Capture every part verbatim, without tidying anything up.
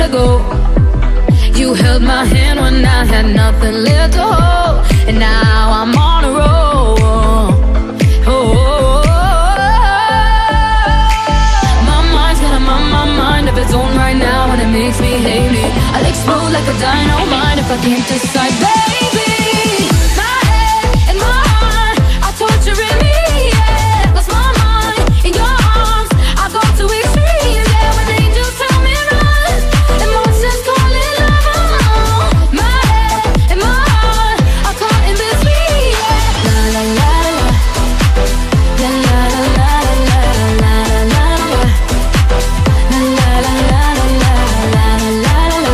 let go. You held my hand when I had nothing left to hold, and now I'm on a roll. Oh, oh, oh. My mind's got a my, my mind of its own right now, and it makes me hate me. I'll explode like a dynamite if I can't decide, baby. My head and my heart are torturing me. Yeah, lost my mind in your arms. I go to extremes. Yeah, when angels tell me run, and monsters call it love. My head and my heart are caught in between. Yeah, la la la la, la la la la la la la la, la la la la la la la la.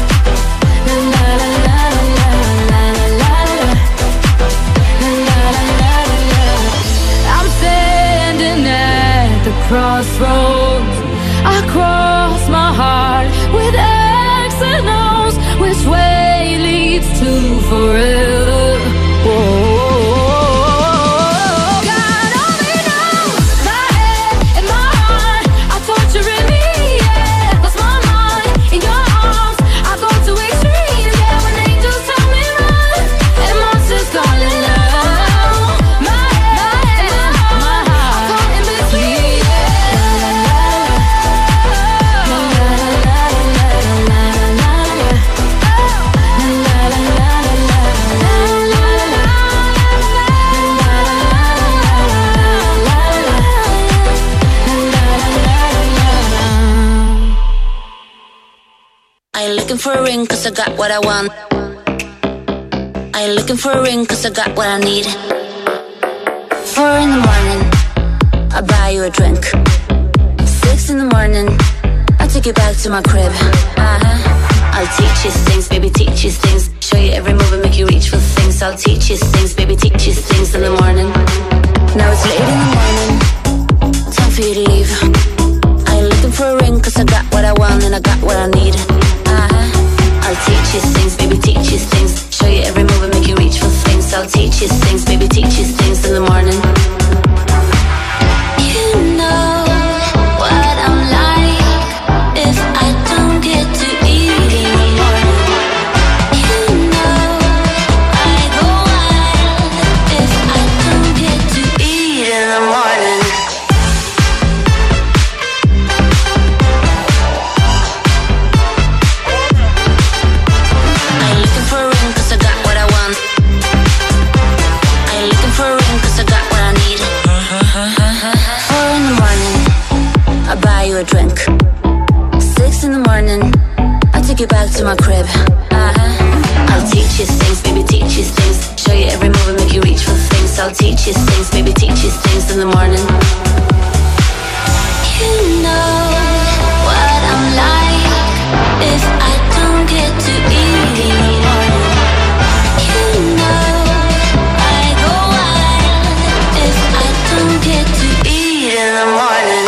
I'm standing at the crossroads. I cross my heart with X and O's. Which way leads to forever? Whoa. God only knows. My head and my heart are torturing me. Yeah, lost my mind in your arms. I go to extremes. Yeah, when angels tell me run, and monsters call it love. My head and my heart are caught in between. I ain't looking for a ring cause I got what I want. I ain't looking for a ring cause I got what I need. Four in the morning, I'll buy you a drink. Six in the morning, I'll take you back to my crib. Uh-huh. I'll teach you things, baby, teach you things. Show you every move and make you reach for things. I'll teach you things, baby, teach you things in the morning. Now it's late in the morning, time for you to leave. I ain't looking for a ring cause I got what I want and I got what I need. Uh-huh. I'll teach you things, baby, teach you things. Show you every move and make you reach for things. I'll teach you things, baby, teach you things in the morning. You know what I'm like if I don't get to eat in the morning. You know I go wild if I don't get to eat in the morning. I ain't looking for a ring cause I got what I want. I ain't looking for a ring cause I got what I need. Four in the morning, I'll buy you a drink. Six in the morning, I'll take you back to my crib. Uh-huh. I'll teach you things, baby, teach you things. Show you every move and make you reach for things. I'll teach you things, baby, teach you things in the morning. You know what I'm like if I don't get to eat in the morning. You know I go wild if I don't get to eat in the morning.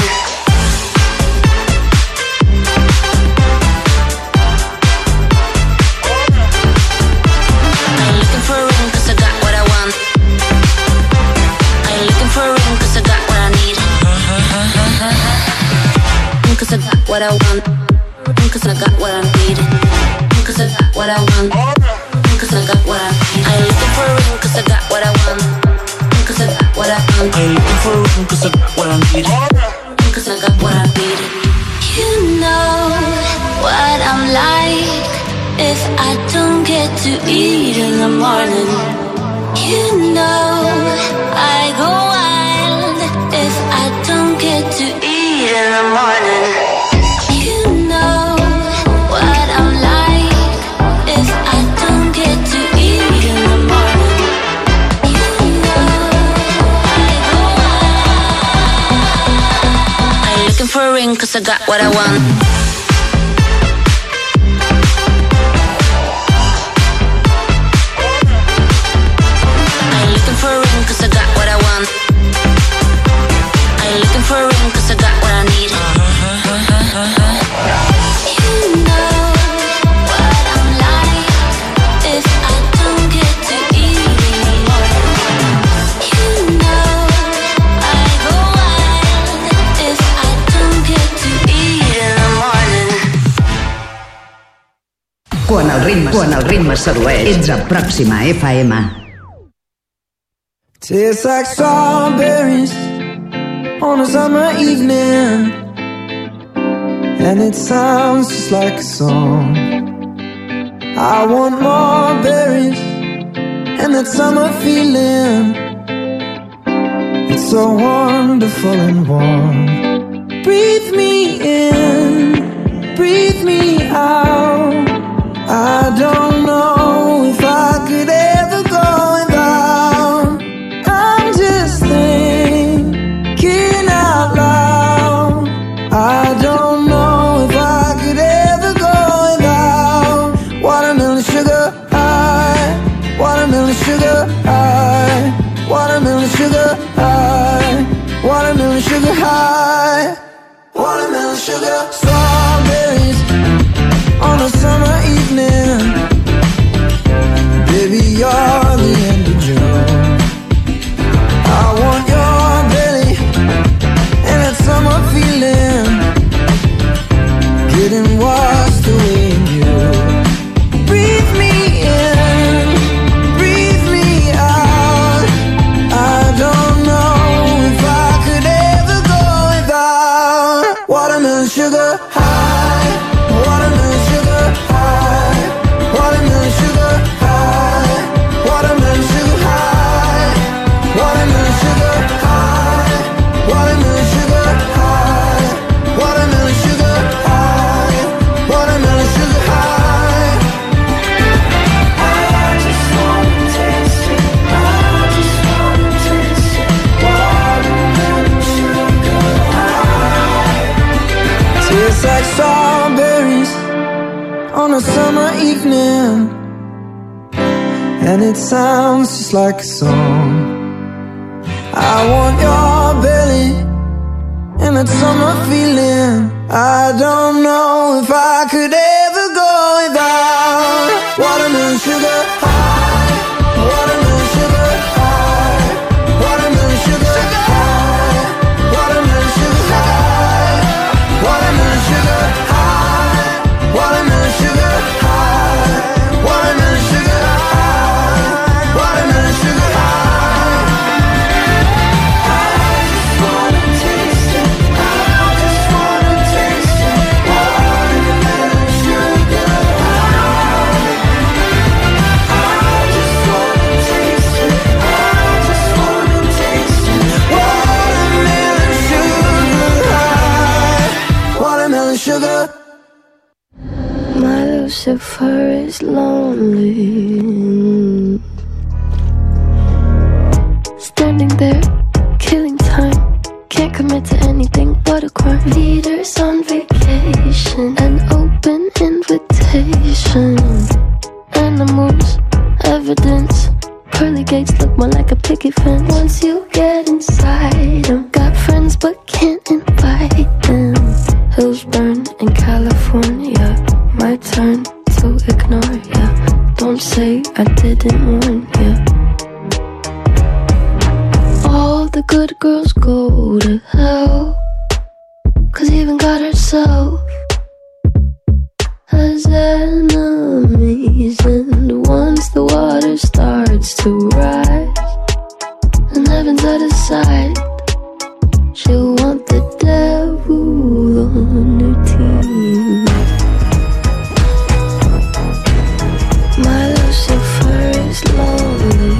I ain't looking for a ring cause I got what I want. I ain't looking for a ring cause I got what I need. Cause I got what I want. Cause I got what I need. Cause I got what I want. Cause I got what I need. I ain't looking for a ring cause I got what I want. Cause I got what I want. I ain't looking for a ring cause I got what I need. Cause I got what I need. You know what I'm like if I don't get to eat in the morning. You know I go wild if I don't get to eat in the morning. You know what I'm like if I don't get to eat in the morning. You know I go wild. I ain't looking for a ring cause I got what I want. Cause I got what I want. I ain't looking for a ring cause I got what I need. You know what I'm like if I don't get to eat in the morning. You know I go wild if I don't get to eat in the morning. Quan el ritme, quan el ritme sedueix, ets a Pròxima F M. Tastes like strawberries on a summer evening, and it sounds just like a song. I want more berries and that summer feeling. It's so wonderful and warm. Breathe me in, breathe me out. I don't know if I could ever go without. I'm just thinking out loud. I don't know if I could ever go without. Watermelon sugar high, watermelon sugar high, watermelon sugar high, watermelon sugar high, watermelon sugar. Strawberries on a summer evening, baby, you're the end of June. I want your belly and that summer feeling, getting washed away in you. Breathe me in, breathe me out. I don't know if I could ever go without. Watermelon sugar high, watermelon sugar high, watermelon sugar high, watermelon sugar high, watermelon sugar high, watermelon sugar high, watermelon sugar high, watermelon sugar high. I just wanna taste it, I just wanna taste it, watermelon sugar high. Tastes like strawberries on a summer evening, and it sounds just like a song. I want your belly and that summer feeling. I don't know if I could ever go without. Watermelon sugar high, watermelon sugar high, watermelon sugar high, watermelon sugar high, watermelon sugar high, watermelon sugar high, watermelon sugar high, watermelon sugar high. I just wanna taste it, I just wanna taste it, watermelon sugar high. I just wanna taste it, I just wanna taste it, watermelon sugar high, watermelon sugar. My Lucifer is lonely, standing there, killing time. Can't commit to anything but a crime. Leaders on vacation, an open invitation. Animals, evidence. Pearly gates look more like a picket fence. Once you get inside them, got friends but can't invite them. Hills burn in California, my turn to ignore ya. Don't say I didn't warn ya. All the good girls go to hell, 'cause even God herself has enemies. And once the water starts to rise and heaven's out of sight, she'll want the devil on her team. My Lucifer is lonely.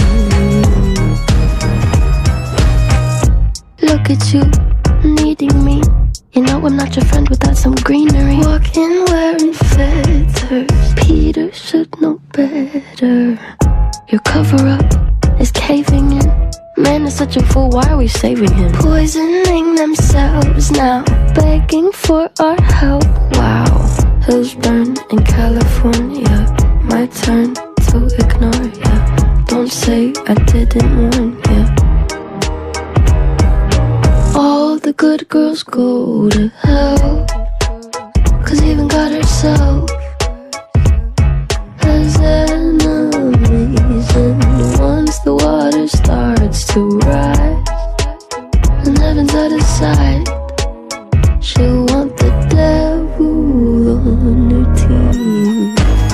Look at you, needing me. You know I'm not your friend without some greenery. Walking wearing feathers, Peter should know better. Your cover-up is caving in. Man is such a fool, why are we saving him? Poisoning themselves now, begging for our help. Wow, hills burn in California, my turn to ignore ya. Don't say I didn't warn ya. All the good girls go to hell, 'cause even God herself has enemies. And once the water starts to rise and heaven's out of sight, she'll want the devil on her team.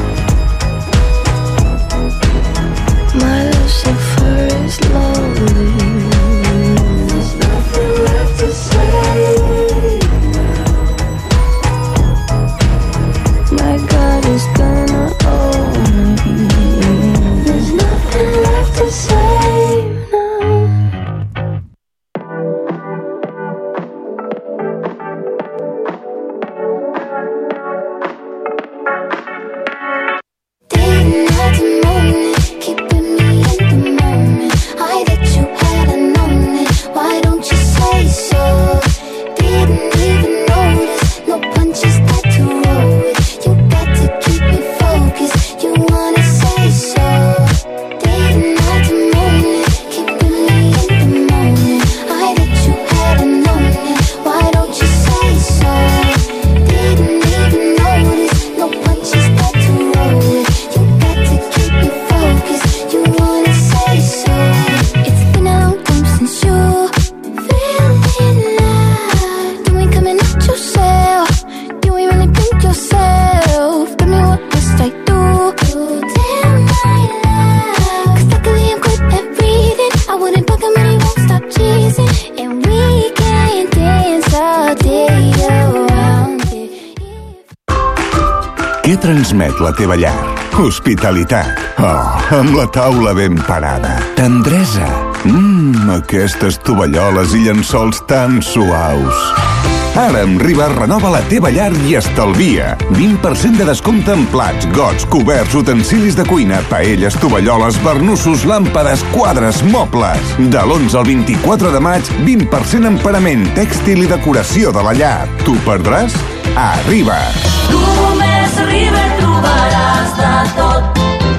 yourself. Give me what must I do to tame my love? Cause luckily I'm good at breathing. I wouldn't bug him and he won't stop cheesing. And we can dance all day around it. Què transmet la teva llar? Hospitalitat. Oh, amb la taula ben parada. Tendresa. Mmm, aquestes tovalloles i llençols tan suaus. Ara amb Riba renova la teva llar i estalvia. vint per cent de descompte en plats, gots, coberts, utensilis de cuina, paelles, tovalloles, barnussos, làmpades, quadres, mobles. De l'onze al vint-i-quatre de maig, vint per cent en parament, tèxtil i decoració de la llar. T'ho perdràs? A Riba. Només a Riba trobaràs de tot.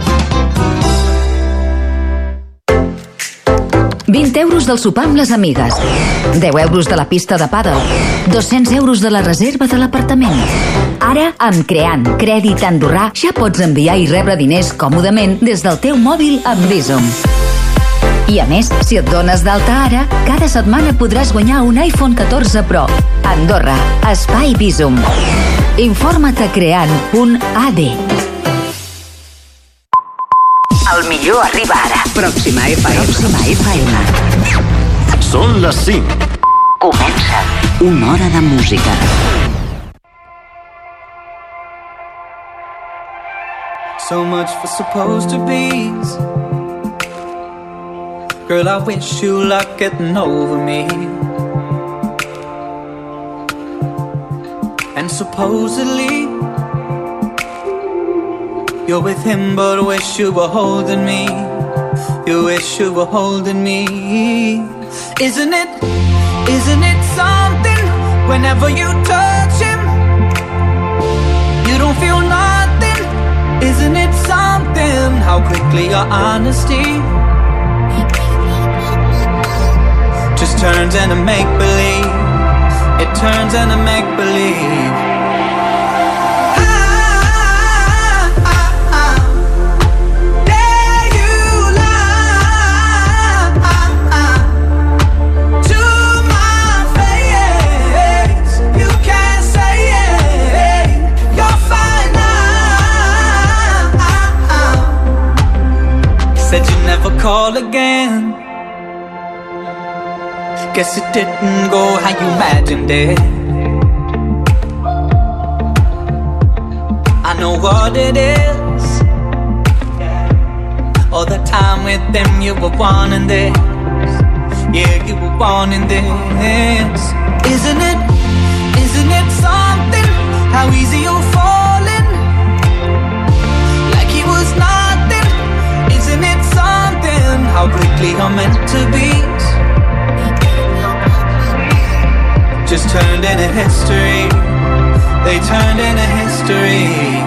vint euros del sopar amb les amigues, deu euros de la pista de pàdel, dos-cents euros de la reserva de l'apartament. Ara, amb Creant, crèdit andorrà, ja pots enviar i rebre diners còmodament des del teu mòbil amb Bizum. I a més, si et dones d'alta ara, cada setmana podràs guanyar un iPhone catorze Pro. Andorra, Espai Bizum. Informa't a creant punt a d. El millor arriba ara. Pròxima F M. Pròxima F M. Són les cinc. Comença Una hora de música. So much for supposed to be's. Girl, I wish you luck getting over me. And supposedly you're with him, but wish you were holding me. You wish you were holding me. Isn't it, isn't it something? Whenever you touch him, you don't feel nothing. Isn't it something? How quickly your honesty just turns into make-believe. It turns into make-believe. Said you'd never call again. Guess it didn't go how you imagined it. I know what it is. All the time with them you were wanting this. Yeah, you were wanting this. Isn't it, isn't it something? How easy you're falling, like he was nothing. Isn't it something? How quickly you're meant to be. Just turned into history. They turned into history.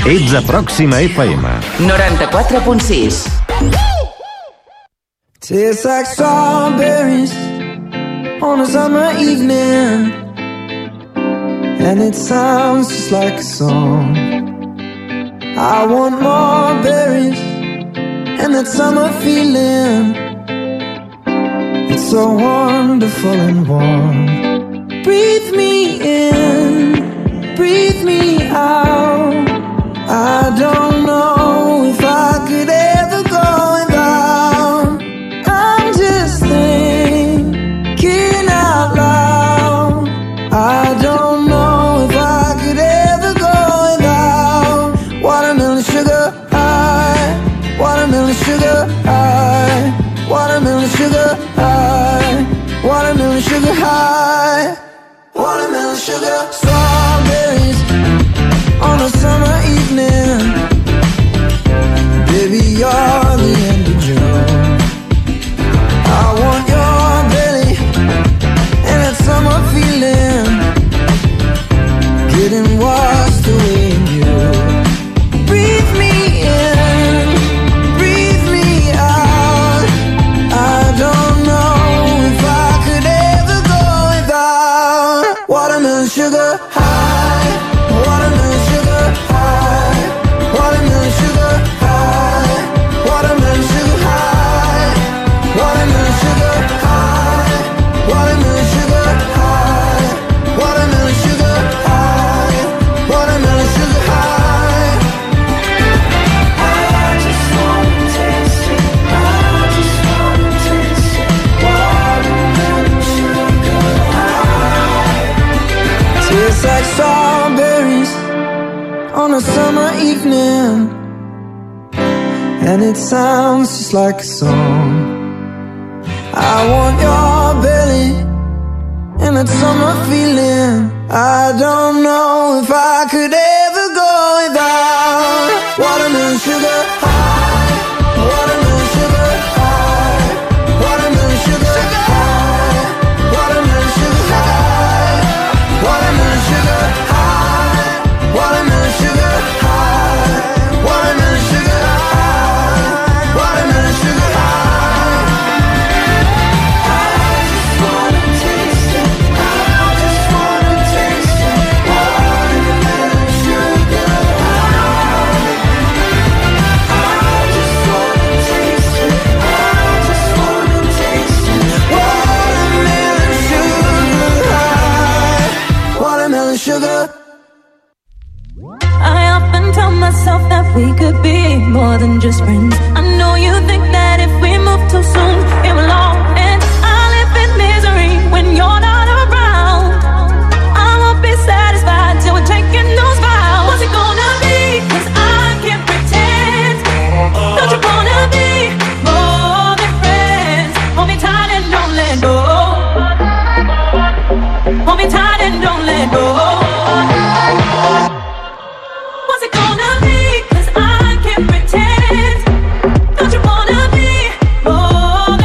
Ets a Pròxima F M. noranta-quatre punt sis. Tastes like strawberries on a summer evening, and it sounds just like a song. I want more berries and that summer feeling. It's so wonderful and warm. Breathe me in, breathe me out. I don't know if I could ever go without. I'm just thinking out loud. I don't know if I could ever go without watermelon sugar high, watermelon sugar high, watermelon sugar high, watermelon sugar high, watermelon sugar. Strawberries on a summer evening, baby, you're the end of June. I want your belly and that summer feeling, getting washed away in you. Breathe me in, breathe me out. I don't know if I could ever go without watermelon sugar high, watermelon sugar high, watermelon sugar high, watermelon sugar high, watermelon sugar high, watermelon sugar high, watermelon sugar high, watermelon sugar high. I just wanna taste it, I just wanna taste it, watermelon sugar high. Tastes like strawberries on a summer evening, and it sounds just like a song. I want your belly and that summer feeling. I don't know if I could ever go without watermelon sugar high, watermelon sugar high, watermelon sugar high, watermelon sugar high, watermelon sugar high, watermelon sugar high, watermelon sugar high, watermelon sugar high. I just wanna taste it, I just wanna taste it, watermelon sugar high. I just wanna taste it, I just wanna taste it, watermelon sugar high, watermelon sugar. I often tell myself that we could be more than just friends. I know you think that if we move too soon, it will all end. I live in misery when you're not around. I won't be satisfied till we're taking those vows. What's it gonna be? 'Cause I can't pretend. Don't you wanna be more than friends? Hold me tight and don't let go. Hold me tight and don't let go. What's it gonna be? 'Cause I can't pretend. Don't you wanna be more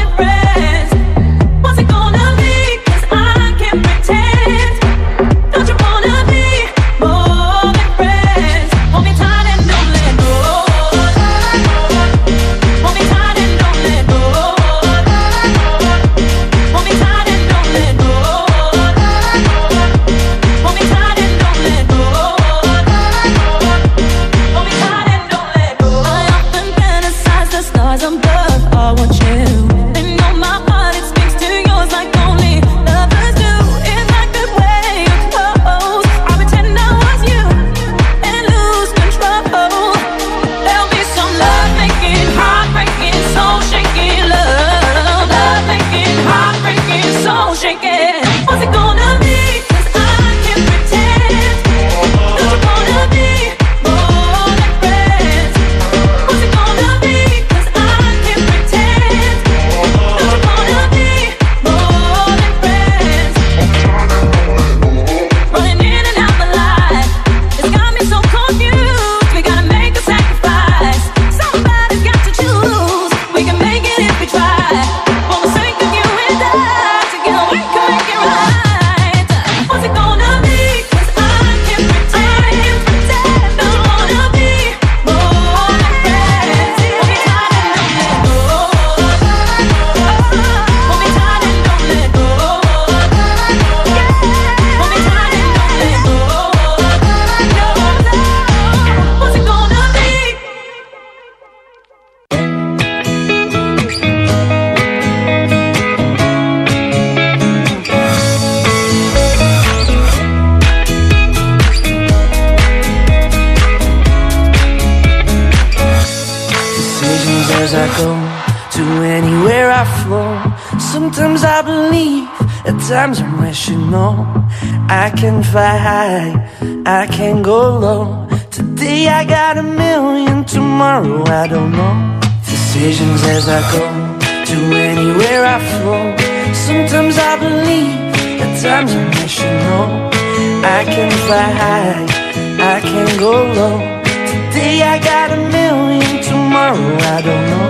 I go to anywhere I flow. Sometimes I believe, at times I'm rational. I can fly high, I can go low. Today I got a million, tomorrow I don't know. Decisions as I go to anywhere I flow. Sometimes I believe, at times I'm rational. I can fly high, I can go low. Today I got a million, tomorrow I don't know.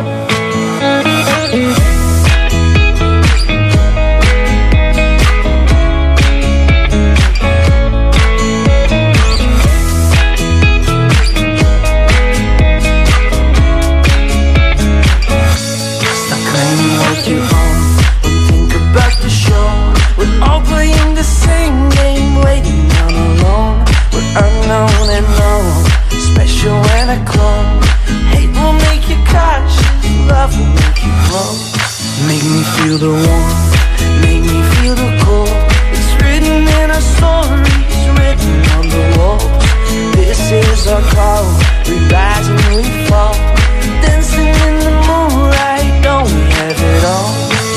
Stop claiming what you own and think about the show. We're all playing the same game, waiting on alone. We're unknown and known, special when I clone. Hate will make you cautious, love will make you grow. Make me feel the warmth, make me feel the cold. It's written in our stories, written on the walls. This is our call, we rise and we fall. Dancing in the moonlight, don't we have it all?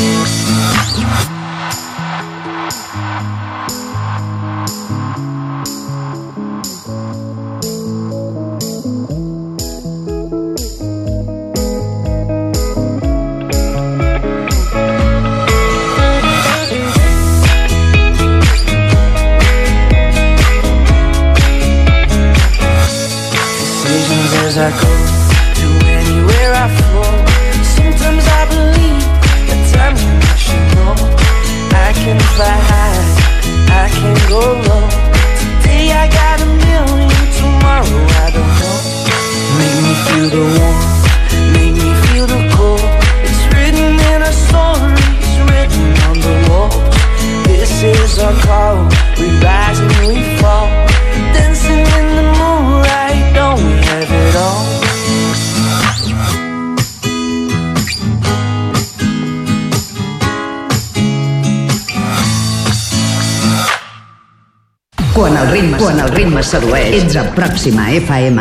As I go to anywhere I flow. Sometimes I believe, at times I'm rational. I can fly high, I can go low. Today I got a million, tomorrow I don't know. Make me feel the warmth, make me feel the cold. It's written in our stories, written on the walls. This is our call, we rise and we fall. Dancing in the moonlight, don't we have it all? Quan el ritme, quan el ritme sedueix, ets a Pròxima F M.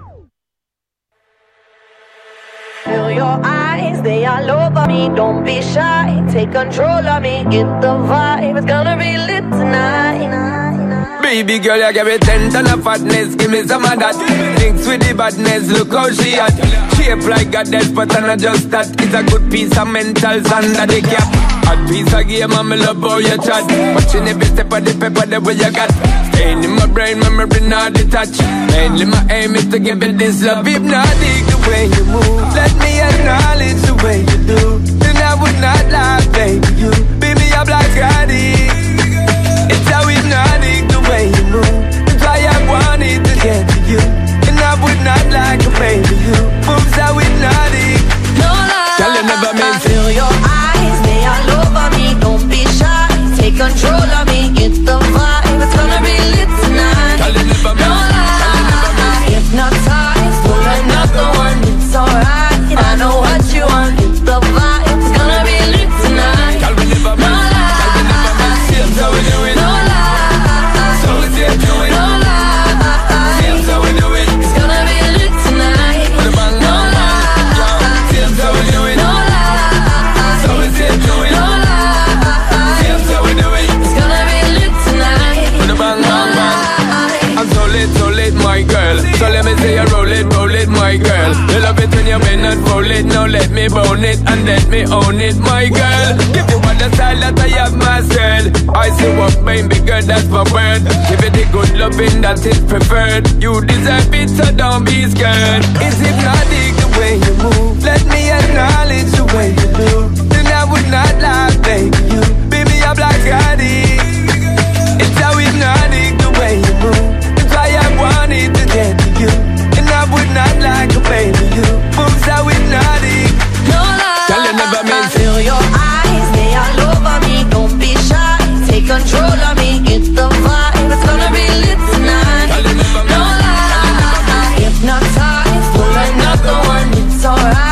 Feel your eyes, they all over me. Don't be shy, take control of me. Get the vibe, it's gonna be lit tonight. Baby girl, you give me ten ton of fatness, give me some of that. Thinks with the badness, look how she at. Shape like a death, but I'm not just that. It's a good piece of mental under the cap. Hot piece of game, I'm love how you chat. Watching every step of the paper, the way you got. Staying in my brain, memory not detached. Mainly my aim is to give it this love. Hypnotic the way you move. Let me acknowledge the way you do. Then I would not lie, baby, you. Baby, I'm like addict. It's how hypnotic the way you move. That's why I wanted to get to you. And I would not like to baby you. Moves how hypnotic. No lie, girl, you never meant I feel your eyes, they all over me. Don't be shy, take control of me. Get the vibe, it's gonna be lit tonight. Girl, you never meant No lie, hypnotized, pull another one. It's alright, I know what you want. Get the vibe, it's gonna be lit tonight. Girl, we never meant. No lie, girl, we never meant. Seems how we do it. no lie, So we say do it. no lie. Seems how we do it. It's gonna be lit tonight. With a bang, No bang, bang. lie, Seems how we do it. no lie. So we say do it. No lie, Seems how we do it. it's gonna be lit tonight. With a bang, bang, bang. I'm so lit, so lit, my girl. So let me say you roll it, roll it, my girl. You love it when you bend and roll it. Now let me bone it and let me own it, my girl. Give you all the style that I have myself. I see what baby girl, that's my word. Give it the good loving that is preferred. You deserve it, so don't be scared. It's hypnotic the way you move. Let me acknowledge the way you do. Then I would not lie, baby, you. Baby, I'm like addict. It's how hypnotic the way you move. That's why I wanted to get to you. And I would not like to baby you. Moves how hypnotic. No lie, Girl, you never meant I feel your eyes, they all over me. Don't be shy, take control of me. Get the vibe, it's gonna be lit tonight. Girl, you never No meant. lie, hypnotized, pull another one. It's alright.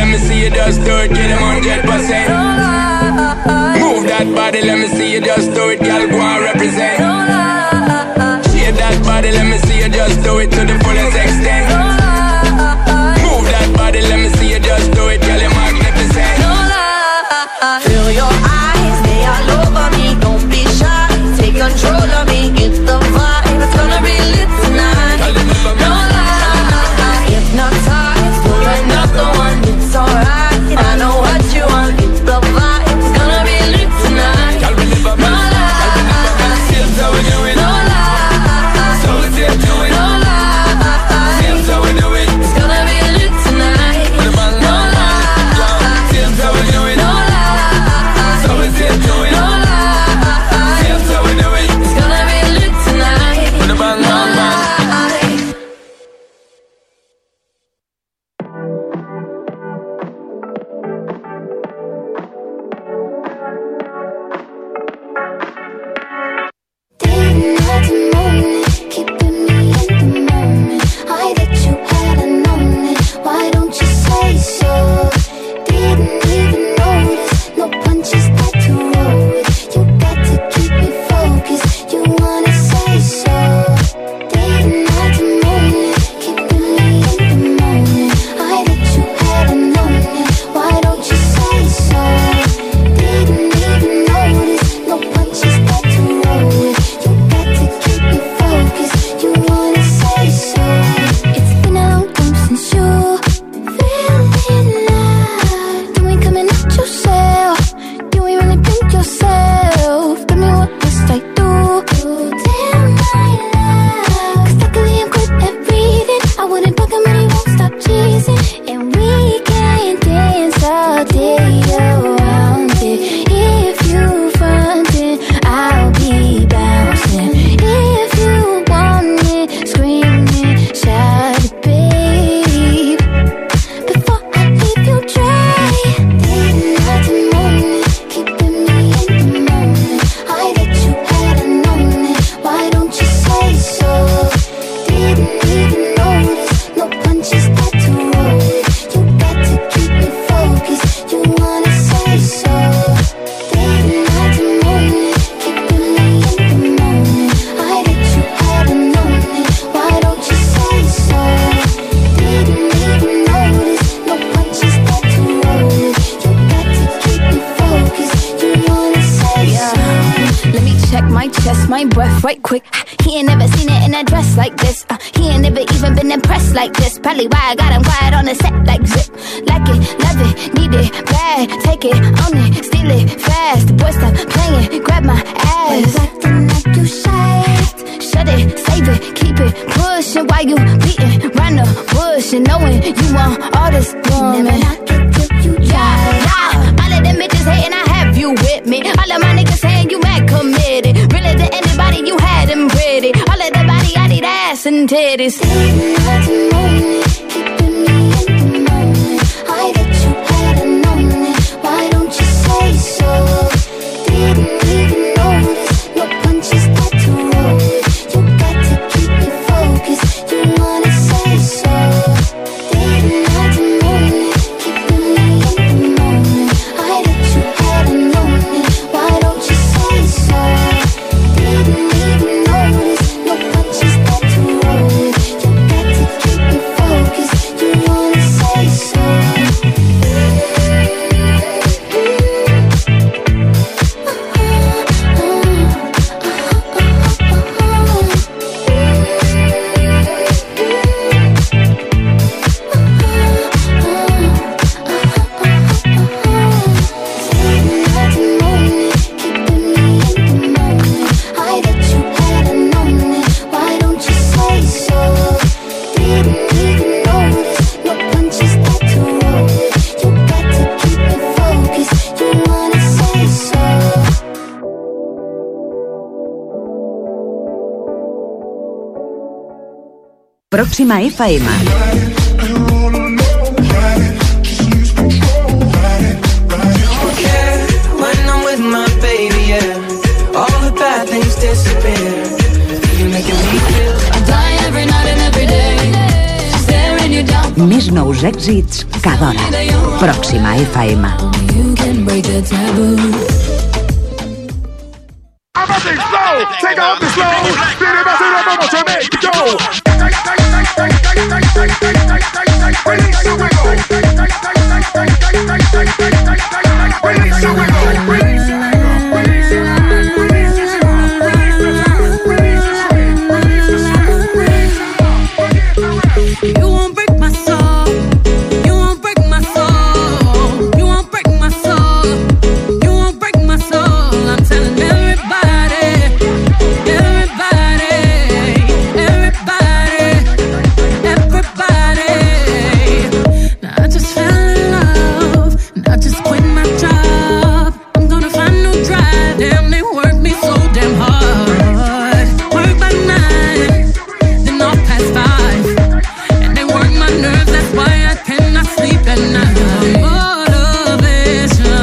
let me see you just do it, get them one hundred percent. Move that body, let me see you just do it, girl, go and represent. Shake that body, let me see you just do it to the fullest extent. Move that body, let me see you just do it, girl, you're magnificent. Feel your eyes, they all over me. Don't be shy, take control of me. Get the vibe, it's gonna be lit tonight. No lie, hypnotize, pull another one. It's alright, I know what you want. Get the vibe, it's gonna be lit tonight. No lie, seems how we do it. no lie, So we say do it. no lie, Seems how we do it. it's gonna be lit tonight. With a bang, No bang, bang. lie, Seems how we do it. no lie, So we say do it. no lie, Seems how we do it. it's gonna be lit tonight. With a bang, No bang, bang. lie. Didn't have to moan it, keeping me in the moment. I that you hadn't known it. Why don't you say so? Didn't even notice. No punches that to roll with. You got to keep me focused. You wanna say so? Didn't have to moan it, keeping me in the moment. I that you hadn't known it. Why don't you say so? Didn't even notice. No punches that to roll with. You got to keep me focused. You wanna say so? It's been a long time since you feeling alive. You ain't coming out yourself. You ain't really been yourself. Tell me what must I do? Damn my life. 'Cause luckily I'm good at breathing. I wouldn't bug him and he won't stop cheesing. And we can dance all day around it. If you frontin', I'll be bouncing. If you want it, screaming, shout it, babe. Before I leave you dry, didn't have to moan it, keeping me in the moment. I that you hadn't known it. Why don't you say so? Didn't even notice. No punches that to roll with. You got to keep me focused. You wanna say so? Didn't have to moan it, keeping me in the moment. I that you hadn't known it. Why don't you say so? Didn't even notice. No punches that to roll with. You got to keep me focused. You wanna say so? Let me check my chest, my breath right quick. He ain't never seen it in a dress like this. Uh, he ain't never even been impressed like this. Probably why I got him quiet on the set like zip. Like it, love it, need it, bad. Take it, own it, steal it, fast. The boy stop playing, grab my ass. Acting like you shy. Shut it, save it, keep it pushing while you beating round the bush and knowing you want all this woman. Never knock it till you Yeah, try. yeah. All of them bitches hating, I have you with me. All of my niggas saying you mad committed. Really to anybody, you had them pretty. All of the body, I need ass and titties. Didn't have to moan it, keeping me in the moment. I that you hadn't known it. Why don't you say so? Didn't even notice. No punches that to roll with. You got to keep me focused. You wanna say so? Didn't have to moan it, keeping me in the moment. I that you hadn't known it. Why don't you say so? Didn't even notice. No punches that to roll with. You got to keep me focused. You wanna say so? Didn't have to moan it, keeping me in the moment. I that you hadn't known it. Why don't you say so? Didn't even notice. No punches that to roll with. You got to keep me focused. You wanna say so? Próxima F M. When I'm with my baby, yeah, all the bad things disappear. You're making me feel I die every night and every day, staring you down. Més nous èxits cada hora. Pròxima F M. You can break the taboo. Take off the slow. Viene más y vamos a México. Release your wiggle. Release your wiggle. Release your wiggle. Release your wiggle. Release your wiggle. Release your wiggle. Release your wiggle. You won't break my soul. You won't break my soul. You won't break my soul. You won't break my soul. I'm telling everybody. Everybody. Everybody. Everybody. Now I just fell in love. And I just quit my job. I'm gonna find no drive. Damn, they work me so damn hard. Work by nine, then off past five. And they work my nerves, that's why I cannot sleep at night. Motivation,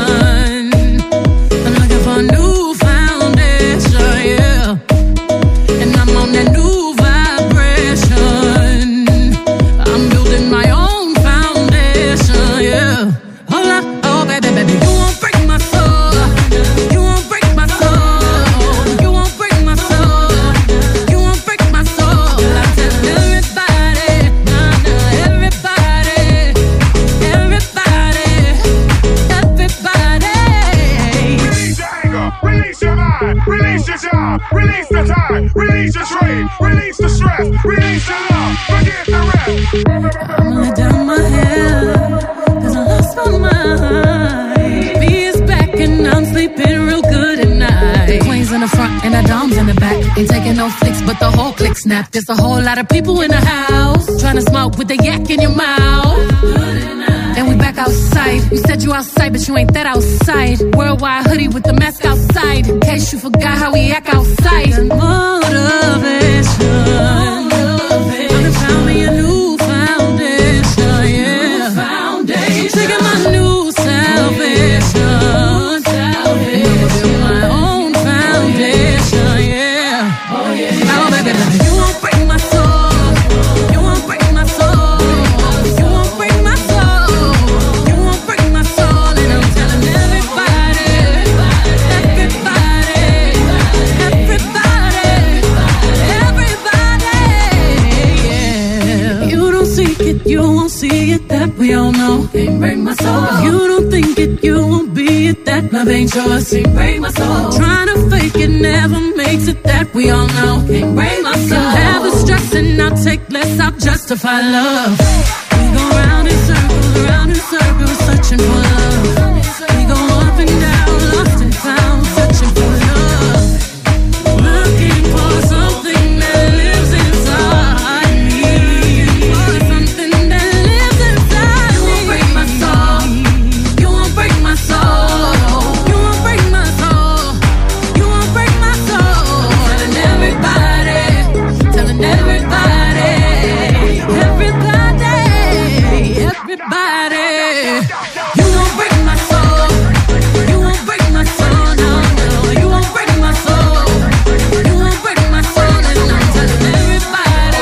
I'm looking for a new foundation, yeah. And I'm on that new vibration. I'm building my own foundation, yeah. Hold up, oh baby, baby, you won't break my soul. You won't break my soul. You won't break my soul. You won't break my soul. I'm telling everybody, nah, nah, everybody, everybody, everybody. Release your anger. Release your mind. Release your job. Release the time. Release your trade. Release the stress. Release your love. Forget the rest. I'ma let down my hair, cause I lost my mind. B is back and I'm sleeping real good at night. The queen's in the front and the dom's in the back. Ain't taking no flicks, but the whole click snap. There's a whole lot of people in the house trying to smoke with the yak in your mouth. And we back outside. You said you outside, but you ain't that outside. Worldwide hoodie with the mask outside, in case you forgot how we act outside. Motivation. I'm found me a new foundation, yeah. Foundation. Taking my new salvation. And I'ma build my own foundation, yeah. Oh yeah. Now, baby, baby, you won't break my soul. You won't break my soul. You won't break my soul. You won't break my soul. And I'm telling everybody, everybody, everybody, everybody, yeah. You don't seek it, you won't see it, that we all know. Can't break my soul. If you don't think it, you won't be it, that love ain't yours. Can't break my soul. Trying to fake it never makes it, that we all know. Can't break my soul. Have the stress and I'll take less, I'll justify love. We go round in circles, round in circles, searching for love. We go up and down, lost and found, searching for love. Looking for something that lives inside me. For something that lives inside me. You won't break my soul. You won't break my soul. You won't break my soul. You won't break my soul. Telling everybody, telling everybody, everybody, everybody. You won't break my soul. You won't break my soul. No, no. You won't break my soul. You won't break my soul. And I'm telling everybody,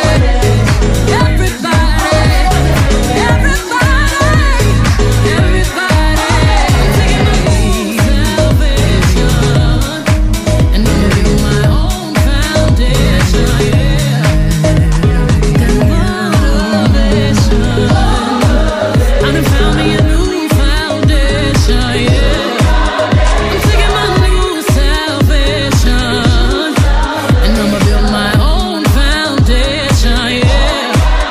everybody, everybody, everybody. Taking my new salvation. And I'm building my own foundation, yeah. That motivation. I done found me a new foundation, yeah. I'm taking my new salvation. And I'ma build my own foundation, yeah.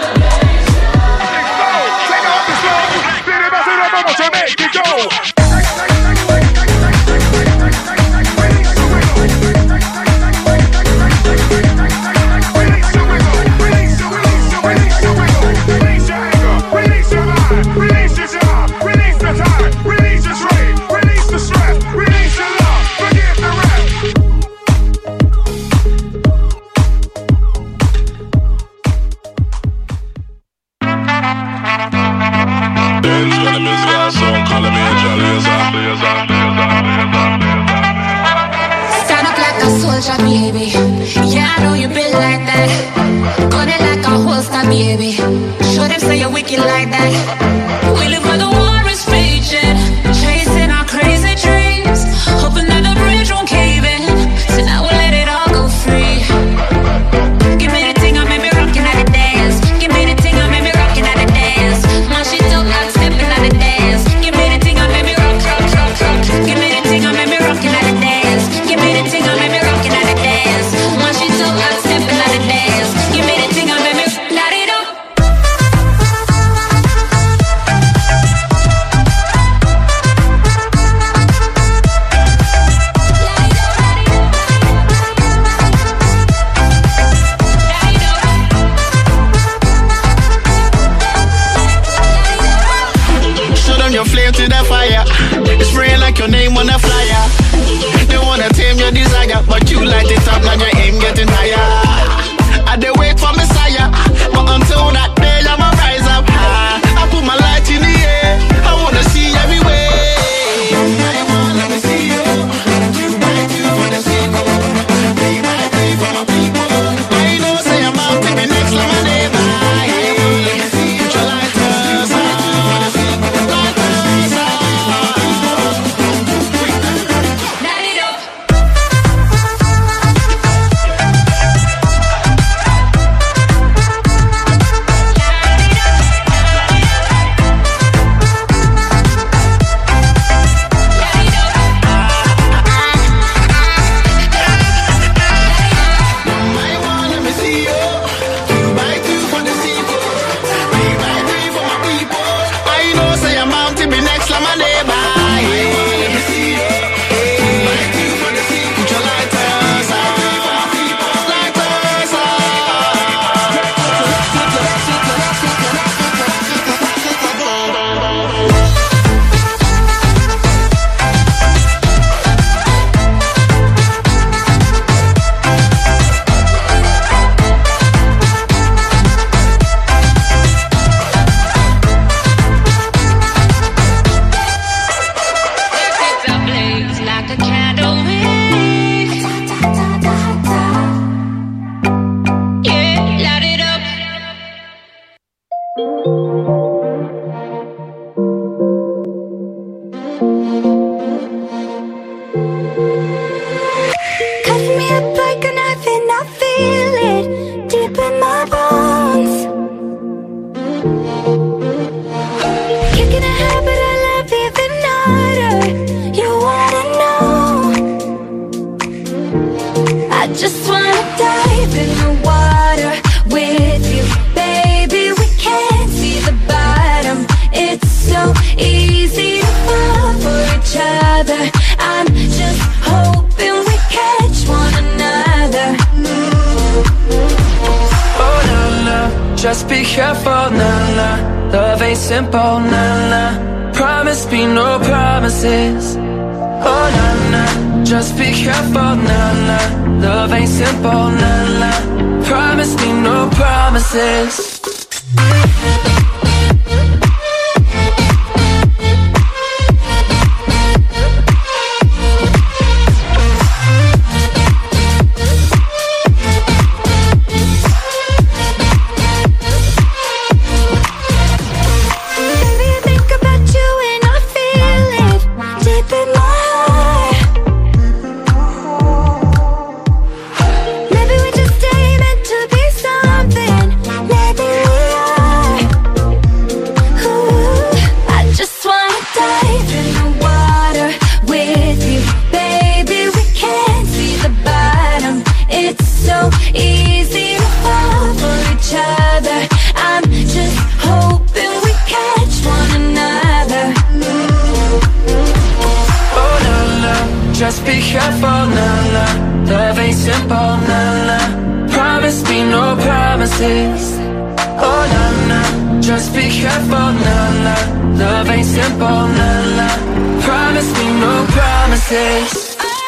Take off the slow. Viene más y vamos a México. Release your wiggle. Release your wiggle. Release your wiggle. Release your anger. Release your mind. Release your job. Release the time. Release your trade. Release the stress. Release your love. Forget the rest. Benz, when the music I saw, calling me a jolly as your flame to the fire. It's spraying like your name on a flyer. They wanna tame your desire, but you light it up, now your aim getting higher. I dey wait for Messiah, but until that day I'ma rise up high. I put my light in the air, I wanna see everywhere. I wanna let me see you. You might do for the sequel. Be my day for my people. I know say I'm out to be next like my neighbor. I wanna let me see you. Put your lighters on. Lighters on. Light it up. Just be careful, nah, nah. Love ain't simple, nah, nah. Promise me no promises. Oh, nah, nah. Just be careful, nah, nah. Love ain't simple, nah, nah. Promise me no promises. Just be careful, nah, nah. Love ain't simple, nah, nah. Promise me no promises. Oh, nah, nah. Just be careful, nah, nah. Love ain't simple, nah, nah. Promise me no promises.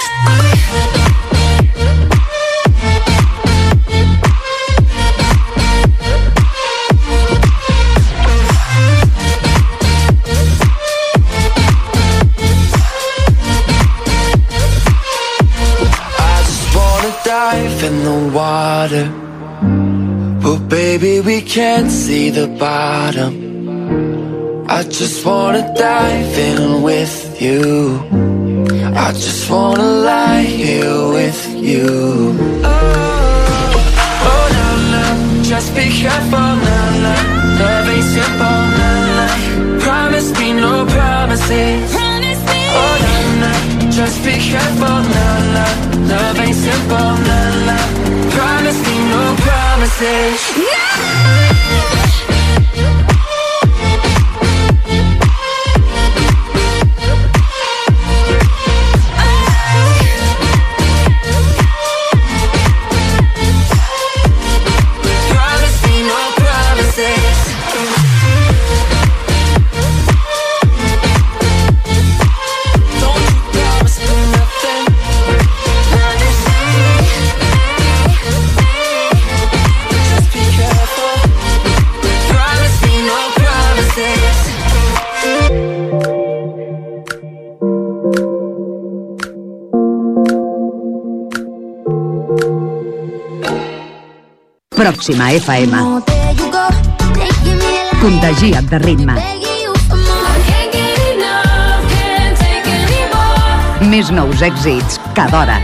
Dive in the water, but baby we can't see the bottom. I just wanna dive in with you. I just wanna lie here with you. Oh, oh no, no, just be careful, no, no. Love ain't simple, no, no. Promise me no promises. Oh no, no, just be careful, no, no. Love ain't simple, no, no. Promise me no promises. No! Pròxima F M. Contagia't de ritme. Més nous èxits cada hora.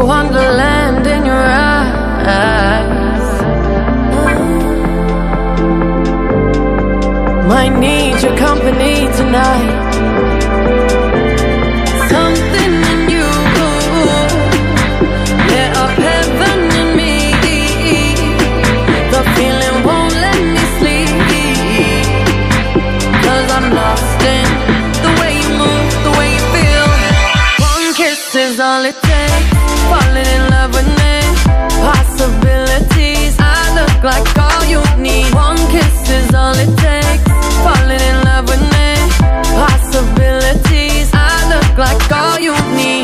wonderland in your eyes. Might need your company tonight. Something in you lit up heaven in me. The feeling won't let me sleep, 'cause I'm lost in the way you move, the way you feel. One kiss is all it takes. Falling in love with me. Possibilities, I look like all you need. One kiss is all it takes. Falling in love with me. Possibilities, I look like all you need.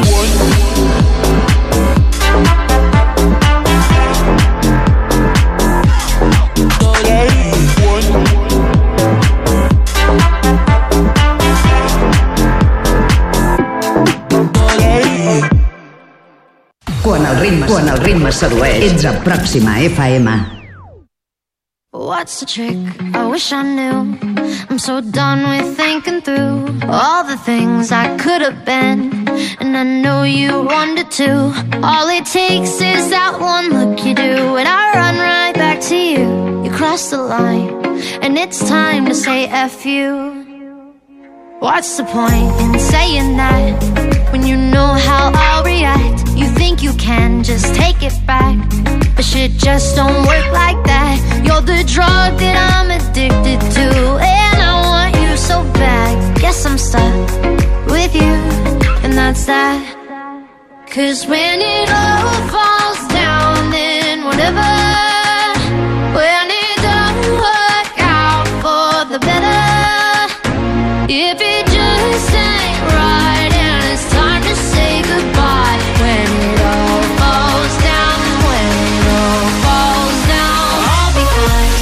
Quan el ritme, quan el ritme sedueix, ets a Pròxima F M. What's the trick? I wish I knew. I'm so done with thinking through all the things I could have been, and I know you wanted to. All it takes is that one look you do, and I run right back to you. You cross the line, and it's time to say F you. What's the point in saying that when you know how I'll react? You think you can just take it back, but shit just don't work like that. You're the drug that I'm addicted to, and I want you so bad. Guess I'm stuck with you, and that's that. 'Cause when it all falls down, then whatever. When it don't work out for the better, if it just ain't right and it's time to say goodbye. When it all falls down, when it all falls down, I'll be fine.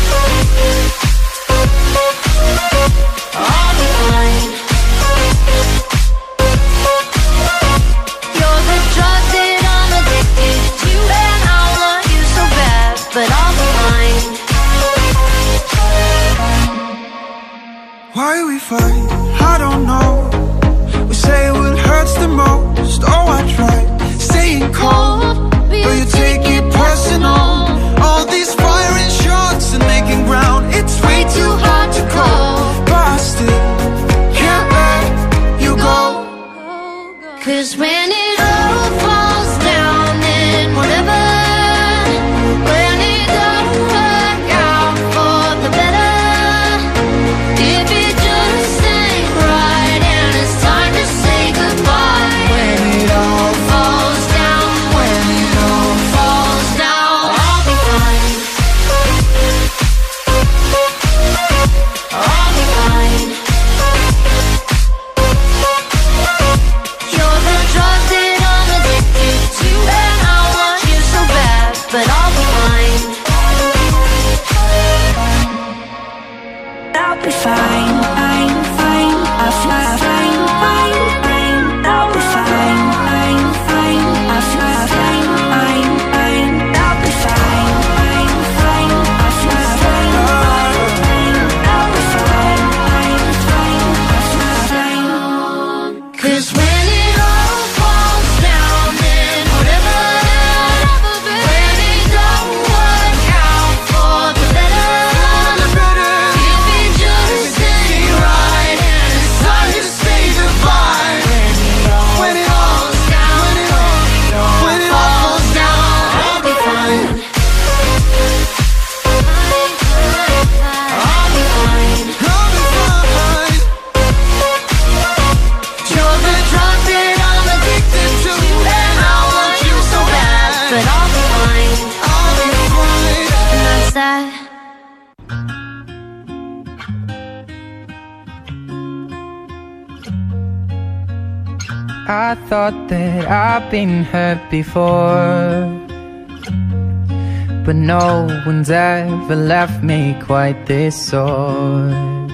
I'll be fine. You're the drug that I'm addicted to, and I want you so bad, but I'll be fine. Why we fight? I don't know. We say what hurts the most. Oh, I try staying cold, but you take it personal. All these firing shots and making ground, it's way too hard to call. But I still can't let you go. 'Cause when it all falls down, then whatever. When it don't work out for the better, if it just ain't right and it's time to say goodbye. When it all falls down, when it all falls down, I'll be fine. I'll be fine. You're the drug that I'm addicted to, and I want you so bad, but I'll be fine. I'll be fine, fine, fine. I'll fly, fine, fine, fine. I'll be fine, fine, fine. I'll fly, fine, fine, fine. I'll be fine, fine, fine. I'll fly, fine, fine, fine. I'll be fine, fine, fine. I'll fly, fine. 'Cause when it all falls down, then whatever. When it don't work out for the better, if it just ain't right and it's time to say goodbye. When it all falls down, when it all falls down, I'll be fine. I'll be fine. You're the drug that I'm addicted to, and I want you so bad, but I'll be fine. I'll be fine. And that's that. I thought that I've been hurt before, but no one's ever left me quite this sore.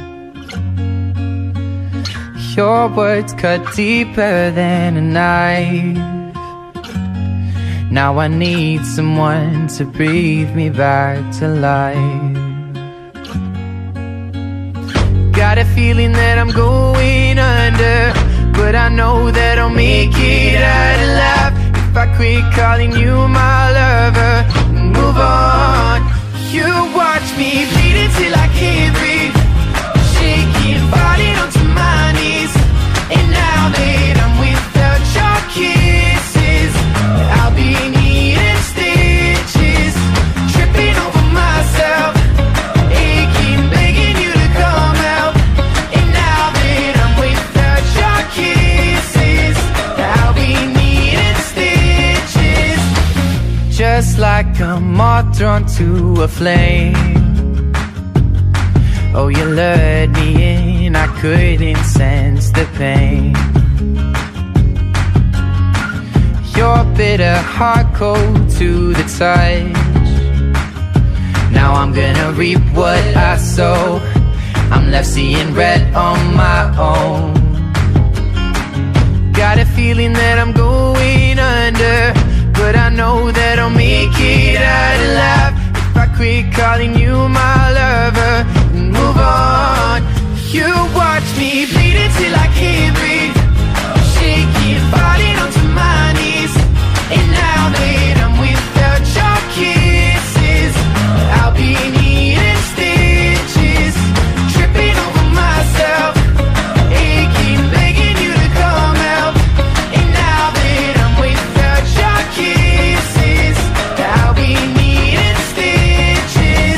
Your words cut deeper than a knife. Now I need someone to breathe me back to life. Got a feeling that I'm going under, but I know that I'll make it out alive. If if I quit calling you my lover and move on? You watch me bleeding till I can't breathe, shaking, falling onto my knees. And now that I'm without your kisses, I'll be needing stitches, tripping over myself, aching, begging you to come out. And now that I'm without your kisses, I'll be needing stitches. Just like a moth drawn to a flame, oh, you lured me in, I couldn't sense the pain. Your bitter heart cold to the touch. Now I'm gonna reap what I sow. I'm left seeing red on my own. Got a feeling that I'm going under, but I know that I'll make it out alive if I quit calling you my lover and move on. You watch me bleeding till I can't breathe, shaking, falling onto my knees. And now that I'm without your kisses, I'll be needing stitches, tripping over myself, aching, begging you to come out. And now that I'm without your kisses, I'll be needing stitches.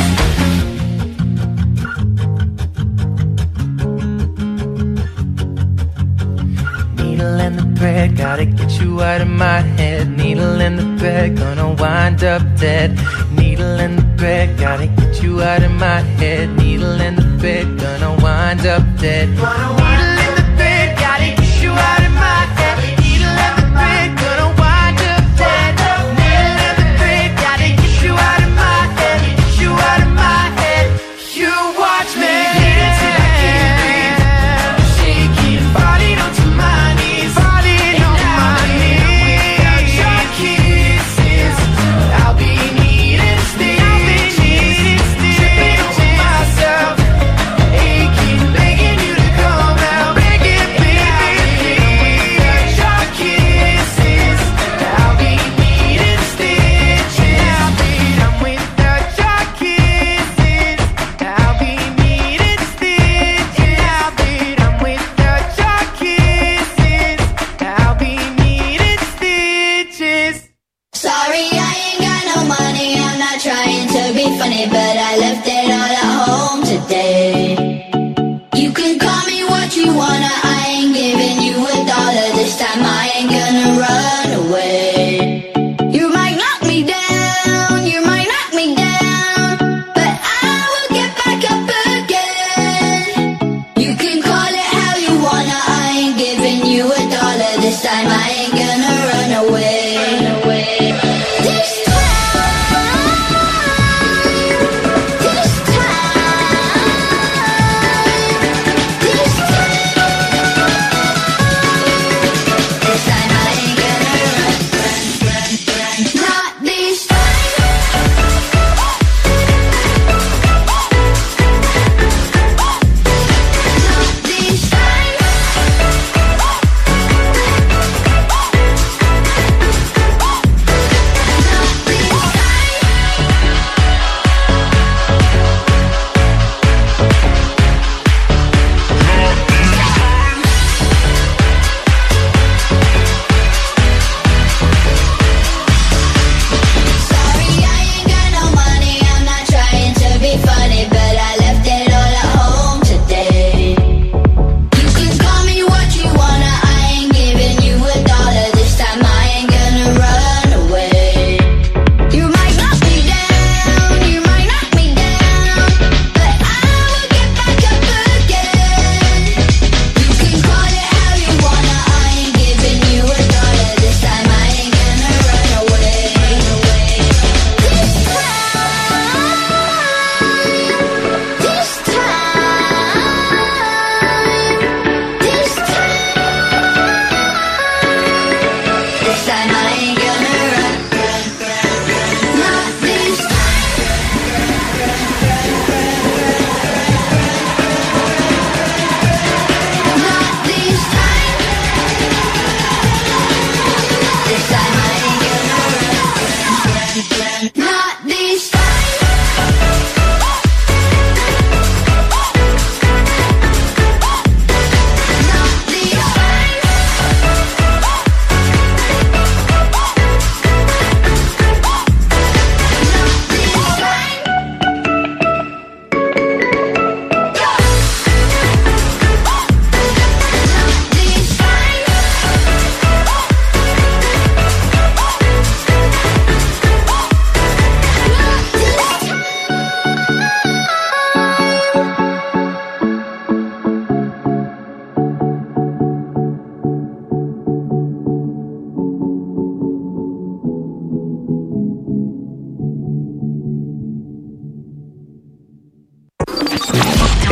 Needle in the thread, gotta get you out of my head. Needle in the thread, gonna wind up dead. Needle in the thread, gotta get you out of my head. Needle in the thread, gonna wind up dead. Needle in the thread, gotta get you out of my head. Needle in the thread, gonna wind up dead. Needle in the thread, gotta get you out of my head. Get you out of my head. You watch me bleeding till I can't breathe, shaking, falling onto my knees. Falling on my knees. Without your kisses, I'll be needing stitches, tripping over myself, aching, begging you to come out. Begging, baby, without your kisses, I'll be needing stitches. I'm without your kisses, I'll be needing stitches. Now that I'm without your kisses, I'll be needing stitches. Sorry, I ain't got no money. I'm not trying to be funny, but I left it all at home today. You can call me what you wanna. I ain't giving you a dollar this time. I ain't gonna run away. You might knock me down, you might knock me down, but I will get back up again. You can call it how you wanna. I ain't giving you a dollar this time. I ain't gonna run away. This time, this time, this time.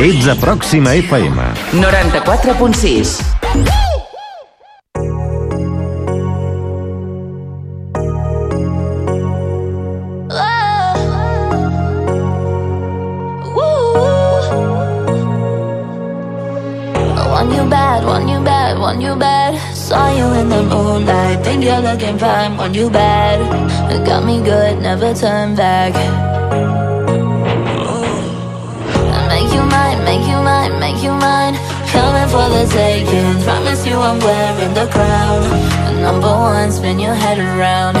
Ets a Pròxima F M. noranta-quatre punt sis. Want you bad, want you bad. Saw you in the moonlight, think you're looking fine. Want you bad, it got me good, never turn back. Make you mine, make you mine, make you mine. Coming for the taking. Promise you I'm wearing the crown. The number one, spin your head around.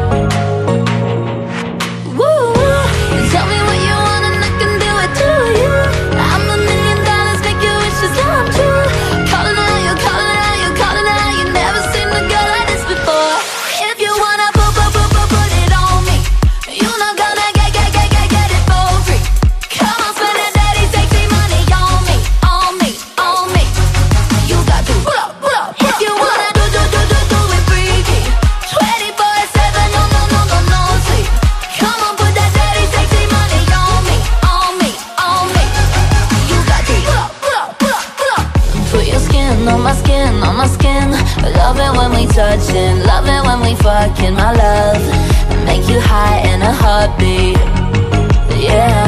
Woo, tell me what you want and I can do it to you. I'm a million dollars, make your wishes come true. Calling out, you calling out, you calling out. You never seen a girl like this before. If you wanna put, put, put, put, put it on me, you're not gonna get, get, get, get, get it for free. Come on, spend that dirty, sexy money on me, on me, on me. You got to pull up, pull up. If you wanna do, do, do, do, do it freaky. twenty-four seven, no, no, no, no, no, see. Come on, put that dirty, sexy money on me, on me, on me. You got to pull up, pull up, pull up, pull up. Put your skin on my skin, on my skin. Love it when we touchin', love it when we fucking, my love. Make you high in a heartbeat, yeah.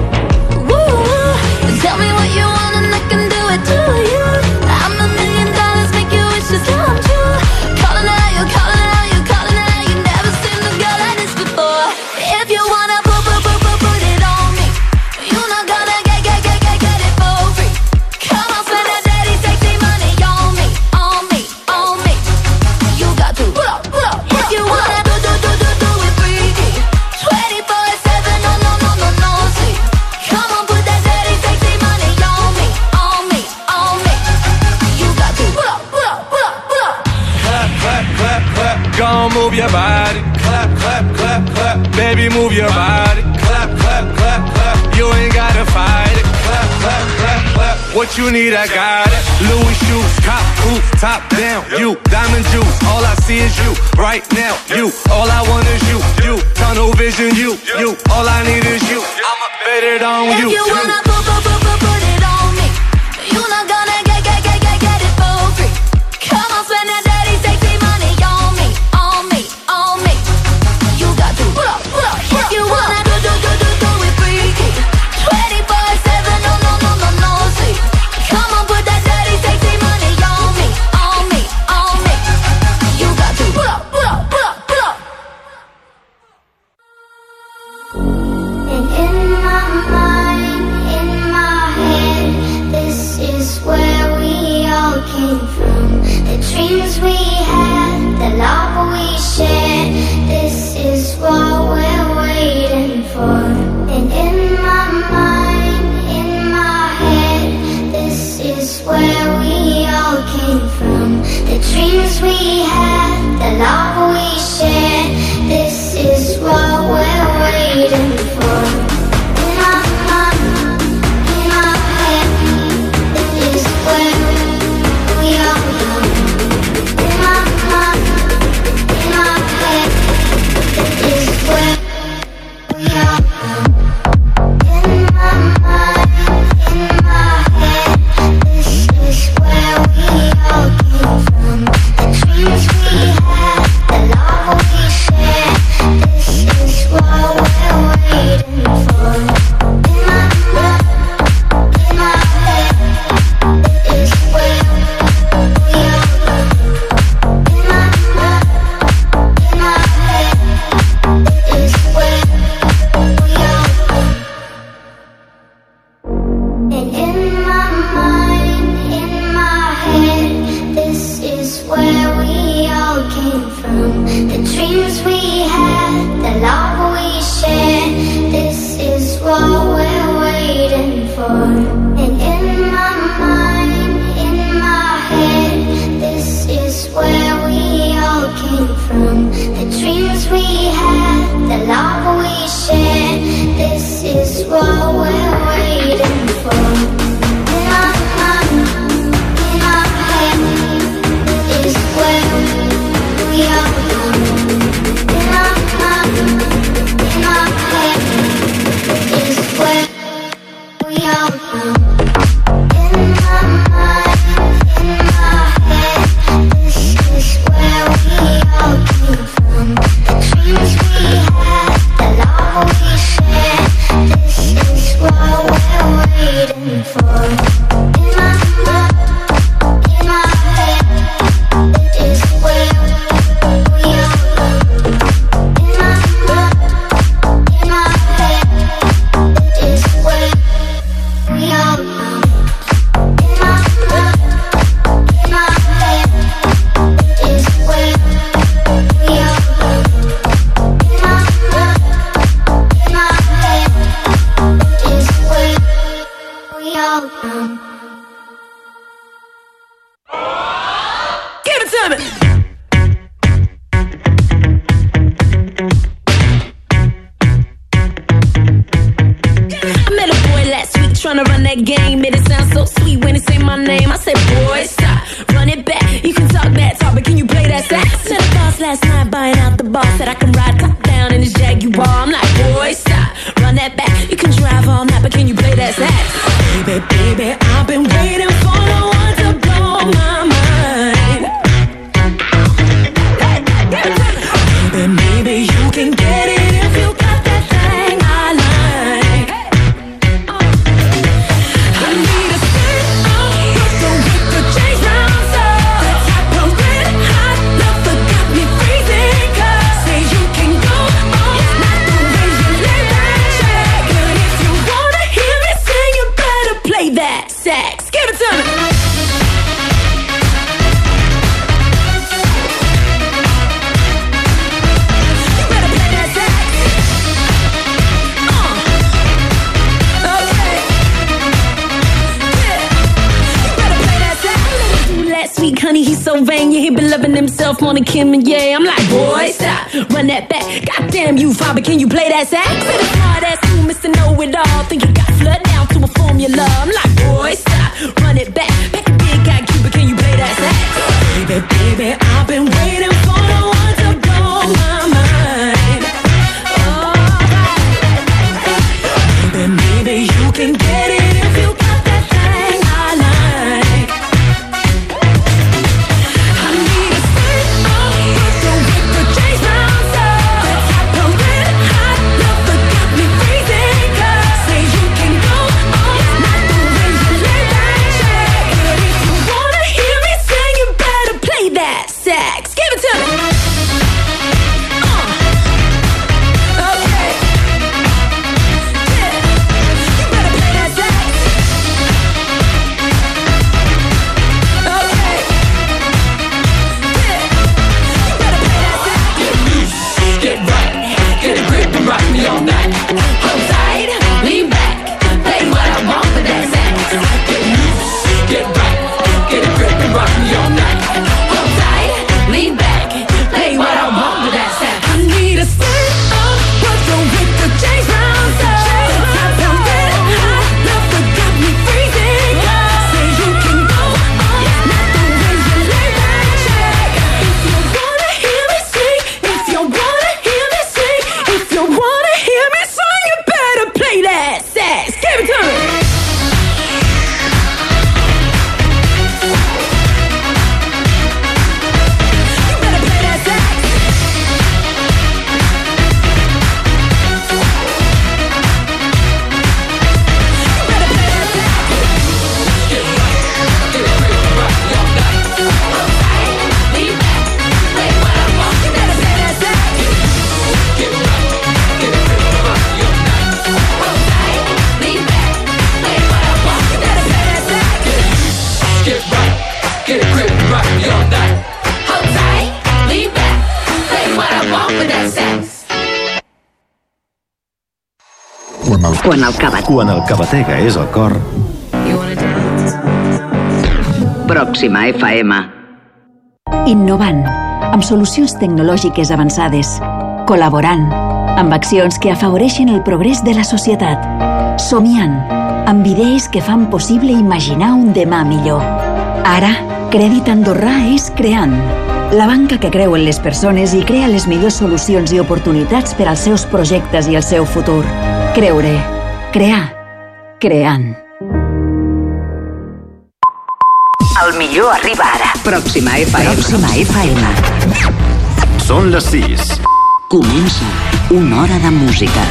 Woo, tell me what you want and I can do it to you. I'm a million dollars, make your wishes come true. Calling out, you calling out, you calling out. You never seen a girl like this before. If you wanna put, put, put, put, put it on me, you're not gonna get, get, get, get, get it for free. Come on, spend that dirty, sexy money on me, on me, on me. You got to pull up, pull up. If you wanna do, do, do, do, do it freaky. twenty-four seven, no, no, no, no, no, see. Come on, put that dirty, sexy money on me, on me, on me. You got to pull up, pull up, pull up, pull up. Clap, clap, clap, clap. Gon' move your body. Clap, clap, clap, clap. Baby, move your body. Clap, clap, clap, clap. You ain't gotta fight it. Clap, clap, clap, clap. What you need, I got it. Louis shoes, cop, coupe, top down. You, diamond juice. All I see is you. Right now, you. All I want is you. You, tunnel vision, you. You, all I need is you. I'ma bet it on you. If you wanna put, put, put, put, put it on me, you're not gonna get, get, get, get, get it for free. Come on, spend that dirty, sexy money on me, on me, on me. You got to pull up, pull up. If you wanna do, do, do, do, do it freaky. twenty-four seven, no, no, no, no, no, see. Come on, put that dirty, sexy money on me, on me, on me. You got to pull up, pull up, pull up, pull up. And in my mind, in my head, this is where we all came from. The dreams we had, the love we shared, this is what we're waiting for. And in my mind, in my head, this is where we all came from. The dreams we had, the love we shared, this is what we're waiting for. In my mind, in my head, this is where we all come. In my mind, in my head, this is where we all come. In my mind, in my head, this is where we all came from. The dreams we had, the love we to me. Tryna run that game, made it sound so sweet when it say my name. I said, boy, stop, run it back. You can talk that talk, but can you play that sax? Said the boss last night buying out the bar, said I can ride top down in this Jaguar. I'm like, boy, stop, run that back. You can drive all night, but can you play that sax? Baby, baby, I've been waiting for the one to blow my mind. Hey, give it to me. Baby, maybe you can get it if you got that thing I like. Sex. Give it to me. You better play that sex. Uh. Okay. Yeah. You better play that sex. Last week, honey, he's so vain. Yeah, he been loving himself more than Kim and yeah. I'm like, boy, stop, run that back. Goddamn you, father, can you play that sax? Say the smart ass you, Mister Know-It-All. Think you got flood down to a formula. I'm like, boy, stop, run it back. Back a big guy, Cuba, can you play that sax? Baby, baby, I've been waiting for the one to blow my mind. Alright. Baby, maybe you can get it if you got that thing I like. I need a skirt on, Brooklyn with the James Brown soul. The type of red hot love that got me freezing cold. Say you can go on, not the way you lay that check. But if you wanna hear me sing, you better play that sax. Give it to me. Uh. Okay. Yeah. You better play that sax. Okay. Yeah. You better play that sax. Get loose, get right, get a grip and rock me all night. Hold tight, lean back, play what I want with that sax. Get loose, get right, get a grip and rock me all night. Hold tight, lean back, play what I want with that sax. I need a skirt on, Brooklyn with the James Brown soul. The type of red hot love that got me freezing cold. Say you can go on, not the way you lay that check. If you wanna hear me sing, if you wanna hear me sing, if you wanna hear me sing, you better play that sax. Give it to me. You better play that sax. You better play that sax. Get right, get a grip and rock me all night. Hold tight, lean back, play what I want. You better play that sax. Get right, get a grip and rock me all night. Hold tight, lean back, play what I want. You better play that sax. Get right, get a grip and rock me all night. Hold tight, lean back, play what I want with that sax. Quan el cabat... Quan el que batega és el cor, Pròxima F M. Innovant, amb solucions tecnològiques avançades. Col·laborant, amb accions que afavoreixen el progrés de la societat. Somiant, amb idees que fan possible imaginar un demà millor. Ara, Crèdit Andorrà és Creant, la banca que creu en les persones i crea les millors solucions i oportunitats per als seus projectes i el seu futur. Creure, crear, creant. El millor arriba ara. Pròxima F M. Pròxima F M. són les sis. Comença una hora de música.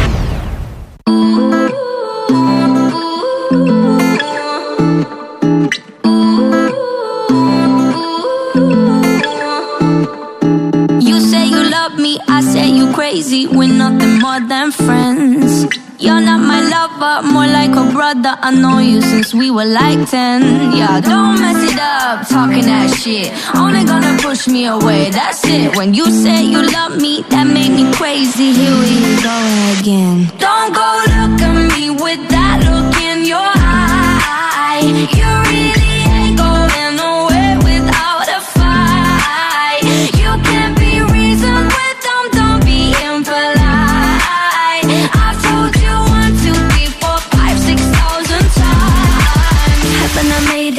You say you love me, I say you crazy. We're nothing more than friends. You're not my lover, more like a brother. I know you since we were like ten. Yeah, don't mess it up, talking that shit. Only gonna push me away, that's it. When you say you love me, that made me crazy. Here we go again. Don't go look at me with that look in your eye. You really ain't going nowhere without a fight.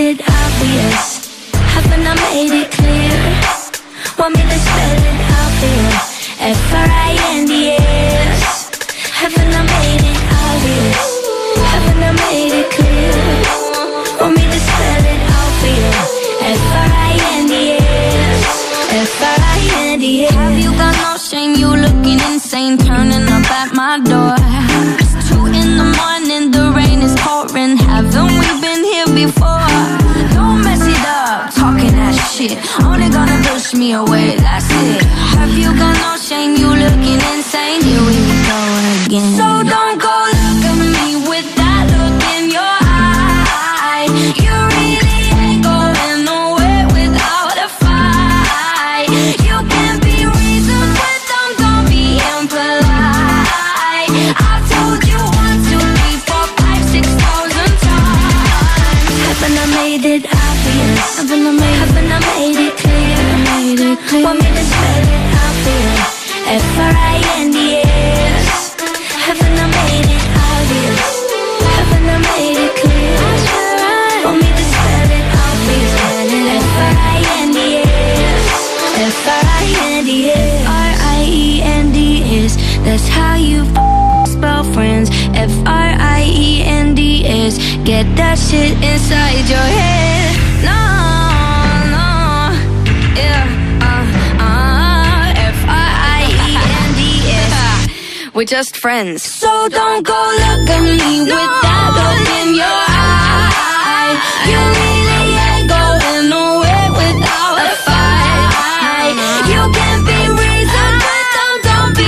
it obvious? Haven't I made it clear? Want me to spell it out for you? F R I N D S. Haven't I made it obvious? Haven't I made it clear? Want me to spell it out for you? F R I N D S. F R I N D S. Have you got no shame? You looking insane, turning up at my door. It's two in the morning, the rain is pouring. Haven't we been here before? Don't mess it up, talking that shit. Only gonna push me away, that's it. Have you got no shame? You looking insane. Here we go again. So don't go look at me with that look in your eye. You really ain't going nowhere without a fight. You can be reasoned with them, don't be impolite. I've told you one, two, three, four, five, six thousand times. Haven't I made it obvious? Haven't I made, haven't I made it clear? Made it clear. Want me to spell it out for you? F R I N D S. Haven't I made it obvious? Haven't I made it clear? Want me to spell it out for you? F R I N D S. F R I N D S. R I E N D S. That's how you f- spell friends. F R I E N D S. Get that shit inside your head. No, no, yeah, uh, uh, F R I E N D S. We're just friends. So don't go look at me no. with that look in your eye. You really ain't going nowhere without a fight. You can be reasoned with them, don't be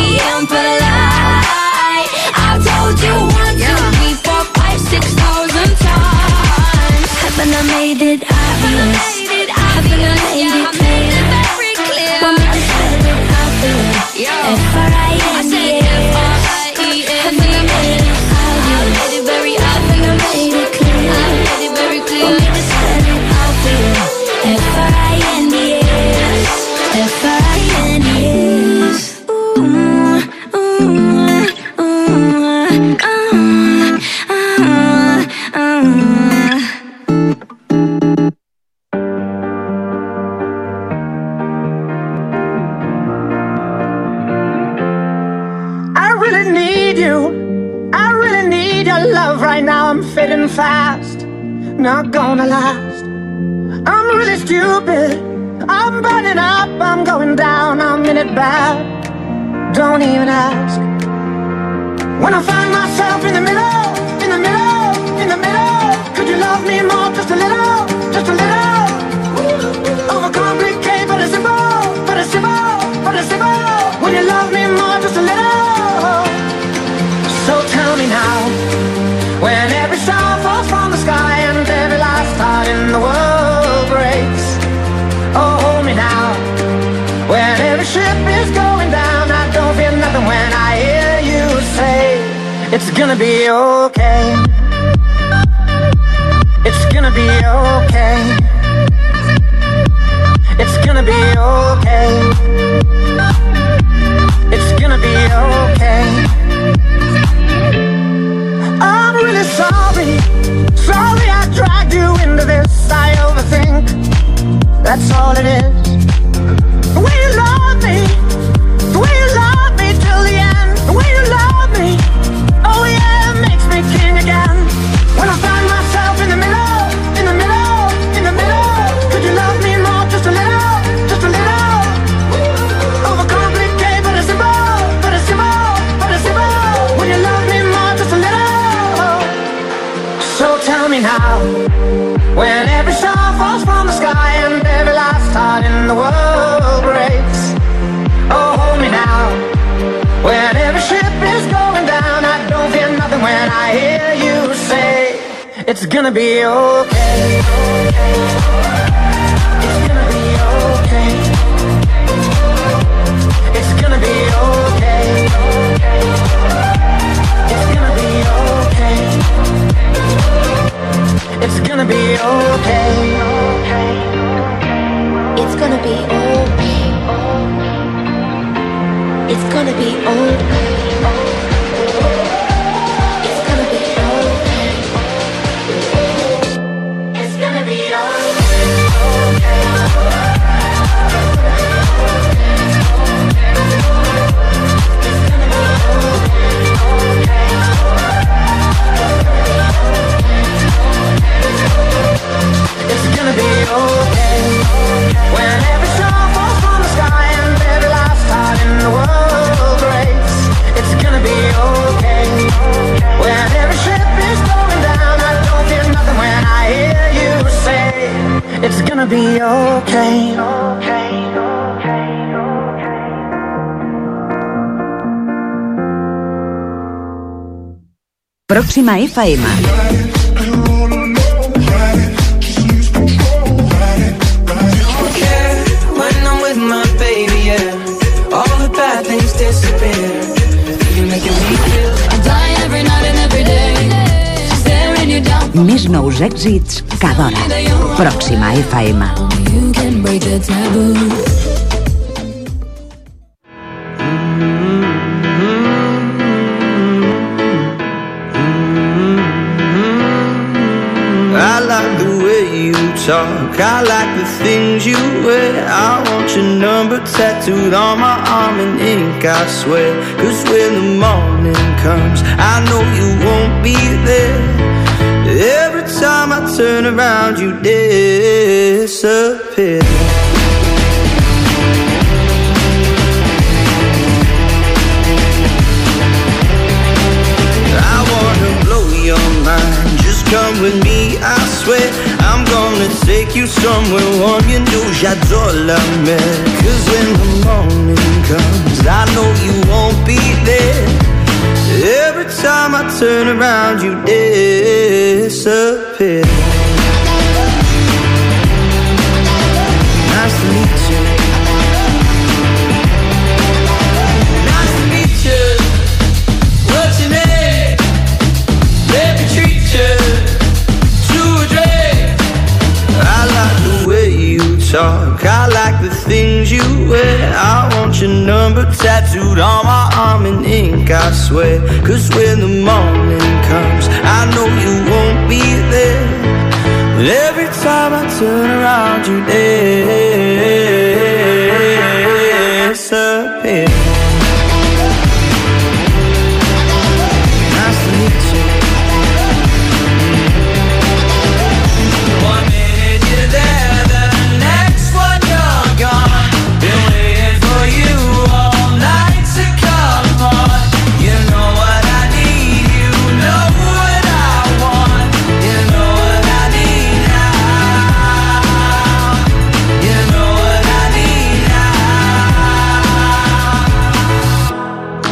impolite. I've told you one, two, three, four, five, six thousand times. Haven't I made it obvious? Haven't I made it clear? Want me to spell it out for you? F R I N D S. Haven't I made it obvious? Haven't I made it clear? Want me to spell it out for you? F R I N D S. F R I N D S. Ooh, ooh, ooh, uh, uh, uh. I really need you. I really need your love right now. I'm fading fast, not gonna last. I'm really stupid. I'm burning up, I'm going down, I'm in it bad. Don't even ask. When I find myself in the middle, in the middle, in the middle, could you love me more, just a little, just a little? Overcomplicate, but it's simple, but it's simple, but it's simple. When you love me more, just a little. So tell me now, when every star falls from the sky and every last heart in the world breaks. Oh, hold me now, when every ship is going down. I don't feel nothing when I hear you say, it's gonna be okay. It's gonna be okay. It's gonna be okay. It's gonna be okay. I'm really sorry. Sorry I dragged you into this. I overthink. That's all it is. The way you love me, the way you love me till the end, the way you love me, oh yeah, it makes me king again. When I find myself in the middle, in the middle, in the middle, could you love me more, just a little, just a little? Overcomplicate, but it's simple, but it's simple, but it's simple. When you love me more, just a little. So tell me now, when every star falls from the sky and every last heart in the world breaks. Oh, hold me now, when every ship is going down. I don't feel nothing when I hear you say, it's gonna be okay. It's gonna be okay. It's gonna be okay. It's gonna be okay. It's gonna be okay. It's gonna be okay. It's gonna be okay. It's gonna be okay. It's gonna be It's gonna be okay. Pròxima F M. Més nous èxits cada hora. Pròxima F M. I like the way you talk, I like the things you wear. I want your number tattooed on my arm in ink, I swear. Cause when the morning comes, I know you won't be there. Every time I turn around, you disappear. I wanna blow your mind, just come with me, I swear. I'm gonna take you somewhere warm, you know j'adore la mer. Cause when the morning comes, I know you won't be there. Every time I turn around, you disappear. Nice to meet you. Nice to meet you. What's your name? Let me treat you to a drink. I like the way you talk, I like the things you wear. I want your number tattooed on my arm in ink, I swear. Cause when the morning comes, I know you won't be there. But every time I turn around, you disappear. Nice to meet you. One minute you're there, the next one you're gone. Been waiting for you all night to come on. You know what I need, you know what I want. You know what I need now. You know what I need now.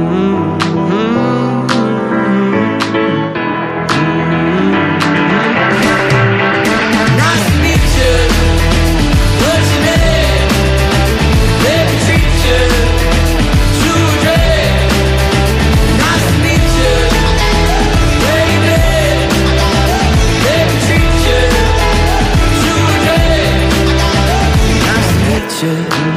Nice to meet you. What's your name? Let me treat you to a drink. Nice to meet you, baby. Let me treat you to a drink. Nice to meet you.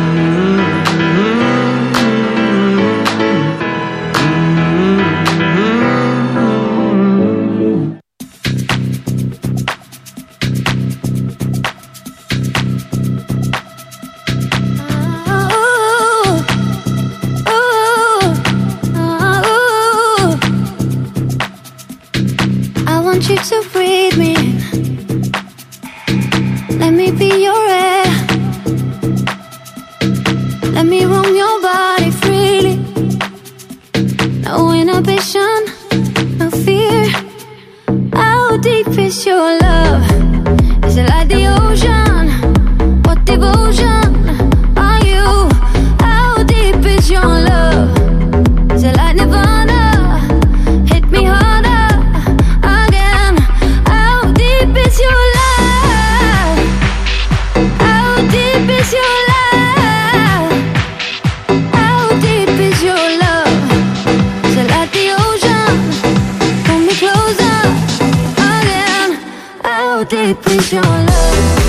I want you to breathe me in. Let me be your air. Let me roam your body freely. No inhibition, no fear. How deep is your love? Is it like the ocean? What devotion are you? How deep is your love? Is it like Nirvana? Hit me harder again. How deep is your love? How deep is your love? How deep is your love? Is it like the ocean? Pull me closer again. How deep is your love?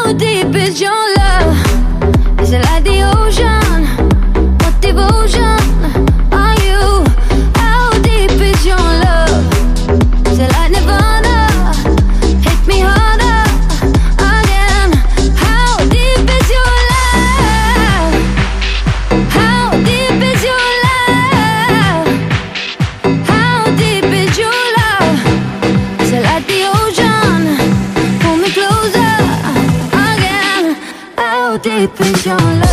How deep is your love? Is it like the ocean? What devotion are you? How deep is your love? Is it like Nirvana? Hit me harder again. How deep is your love? How deep is your love? How deep is your love? Is it like the ocean? Pull me closer again. How deep is your love?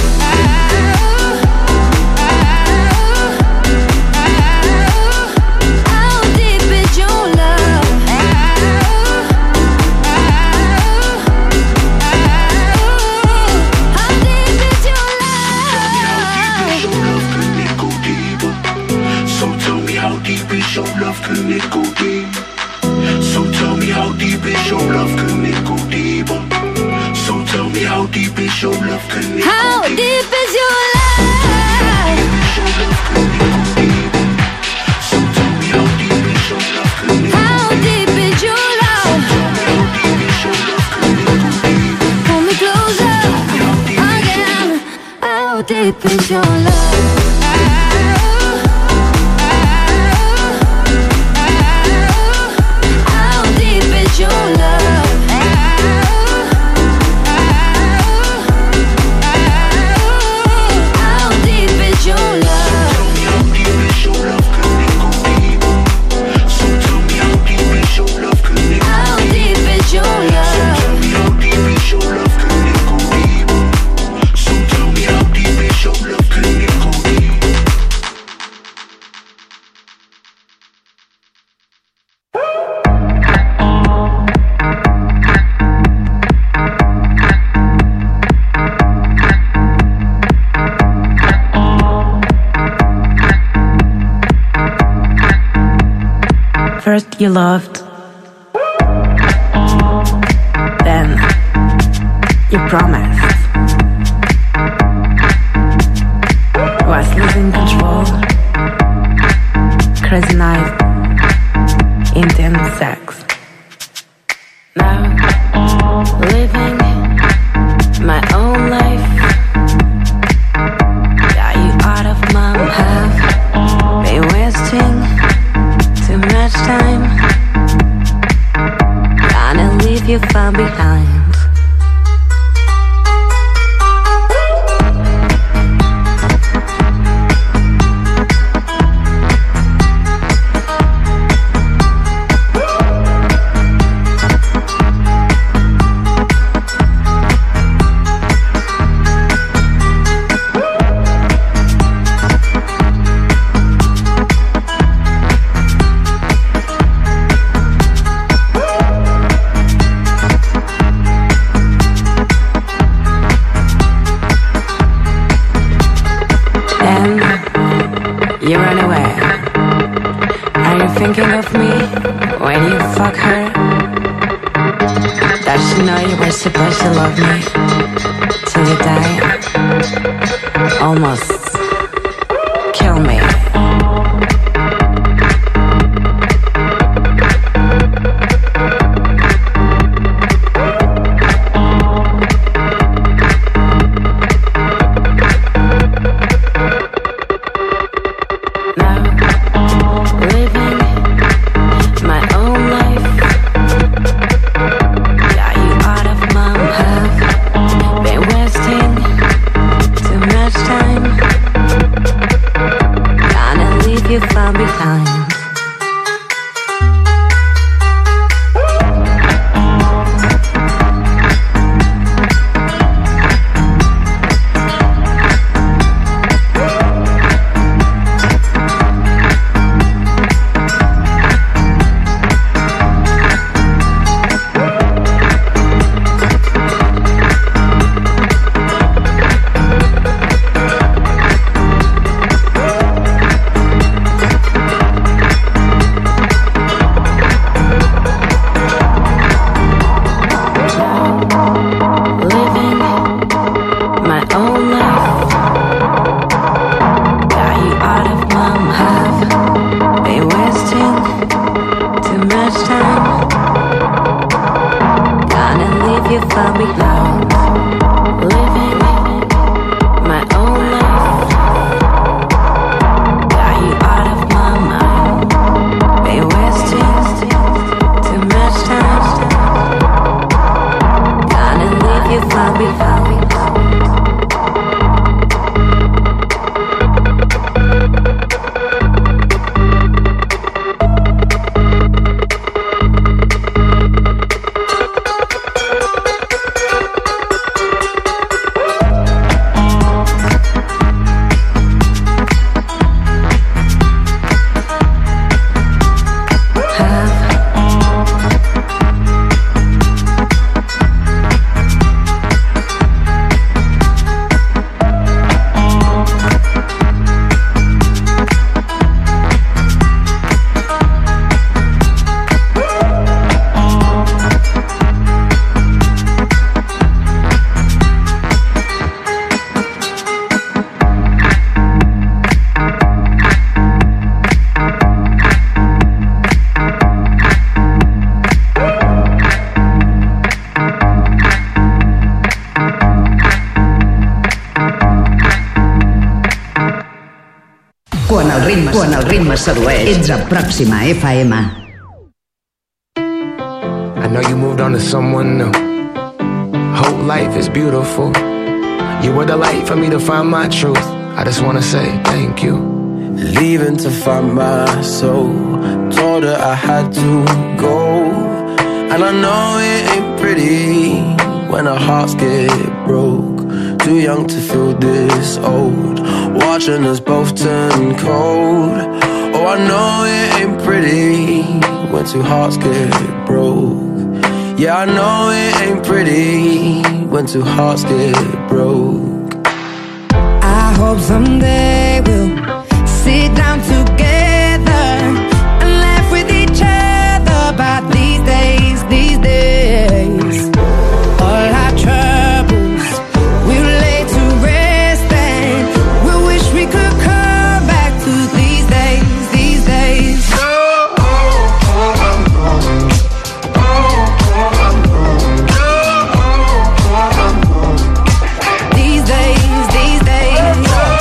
Can it go deep? So tell me how deep is your love? Can it go deeper? So tell me how deep is your love? Can it How go deep deep? is your love? So tell me how deep is your love? Can it How deep is your love? Pull me closer again. How deep is your love? Your love. How deep is your love? Tell me how deep is your love? Can it go deeper? So tell me how deep is your love? Can it go How deep is your love? Tell me how deep is your love? Can it go deeper? So tell me how deep is your love? Can it go deeper? First you loved, then you promised. Was losing control, crazy night, intense sex. Now living my own life. Got you out of my path, been wasting too much time, gonna leave you far behind. You run away. Are you thinking of me when you fuck her? Does she know you were supposed to love me till you die? Almost kill me. out, living my own life. Got you out of my mind. Been wasting too much time. Gonna leave you far behind. Quan el ritme, quan el ritme sedueix, ets a Pròxima F M. I know you moved on to someone new. Whole life is beautiful. You were the light for me to find my truth. I just wanna say thank you. Leaving to find my soul. Told her I had to go. And I know it ain't pretty when our hearts get broke. Too young to feel this old, watching us both turn cold. Oh, I know it ain't pretty when two hearts get broke. Yeah, I know it ain't pretty when two hearts get broke. I hope someday we'll sit down together and laugh with each other about these days, these days. All our troubles we'll lay to rest and we'll wish we could come back to these days, these days. These days, these days.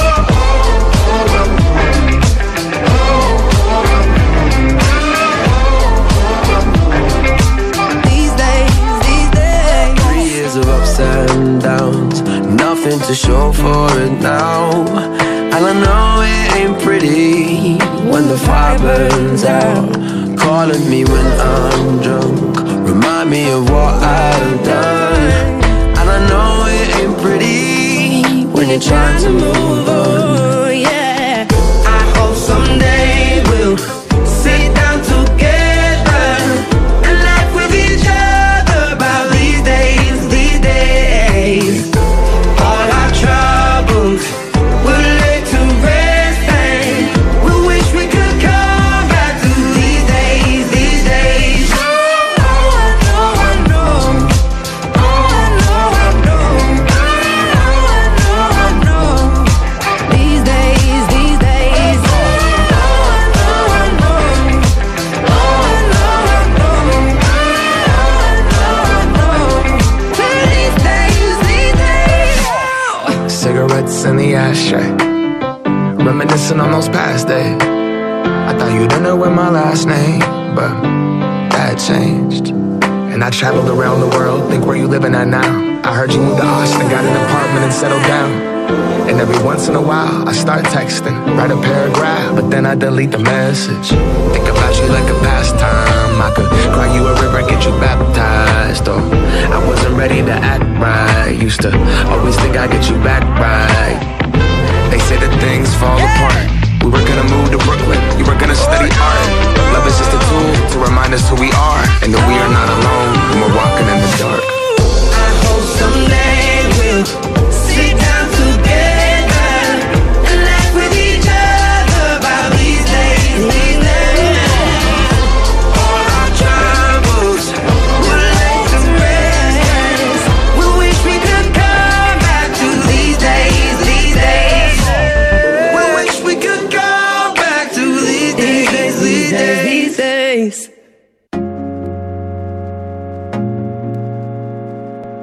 These days, these days. Three years of ups and downs, nothing to show for it now. And I know it ain't pretty when the fire burns out. Calling me when I'm drunk, remind me of what I've done. And I know it ain't pretty when you're trying to move on. Yeah, I hope someday we'll sit down together and laugh with each other about these days, these days. All our troubles we'll lay to rest and we wish we could come back to these days, these days. Oh, I know, I know. Oh, I know, I know. Oh, I know, I know. These days, these days. Oh, I know, I know. Oh, I know, I know. Oh, I know, I know. These days, these days. Cigarettes in the ashtray, reminiscing on those past days. I thought you didn't know my last name, but that changed. And I traveled around the world, think where you living at now. I heard you moved to Austin, got an apartment and settled down. And every once in a while, I start texting, write a paragraph, but then I delete the message. Think about you like a pastime. I could cry you a river, get you baptized. Or I wasn't ready to act right. Used to always think I'd get you back right. They say that things fall apart. We were gonna move to Brooklyn, you were gonna study art. Love is just a tool to remind us who we are, and that we are not alone when we're walking in the dark. I hope someday we'll sit down together and laugh with each other about these days, these days. All our troubles we'll lay to rest. We wish we could come back to these days, these days. We wish we could come back to these days, these days, these days.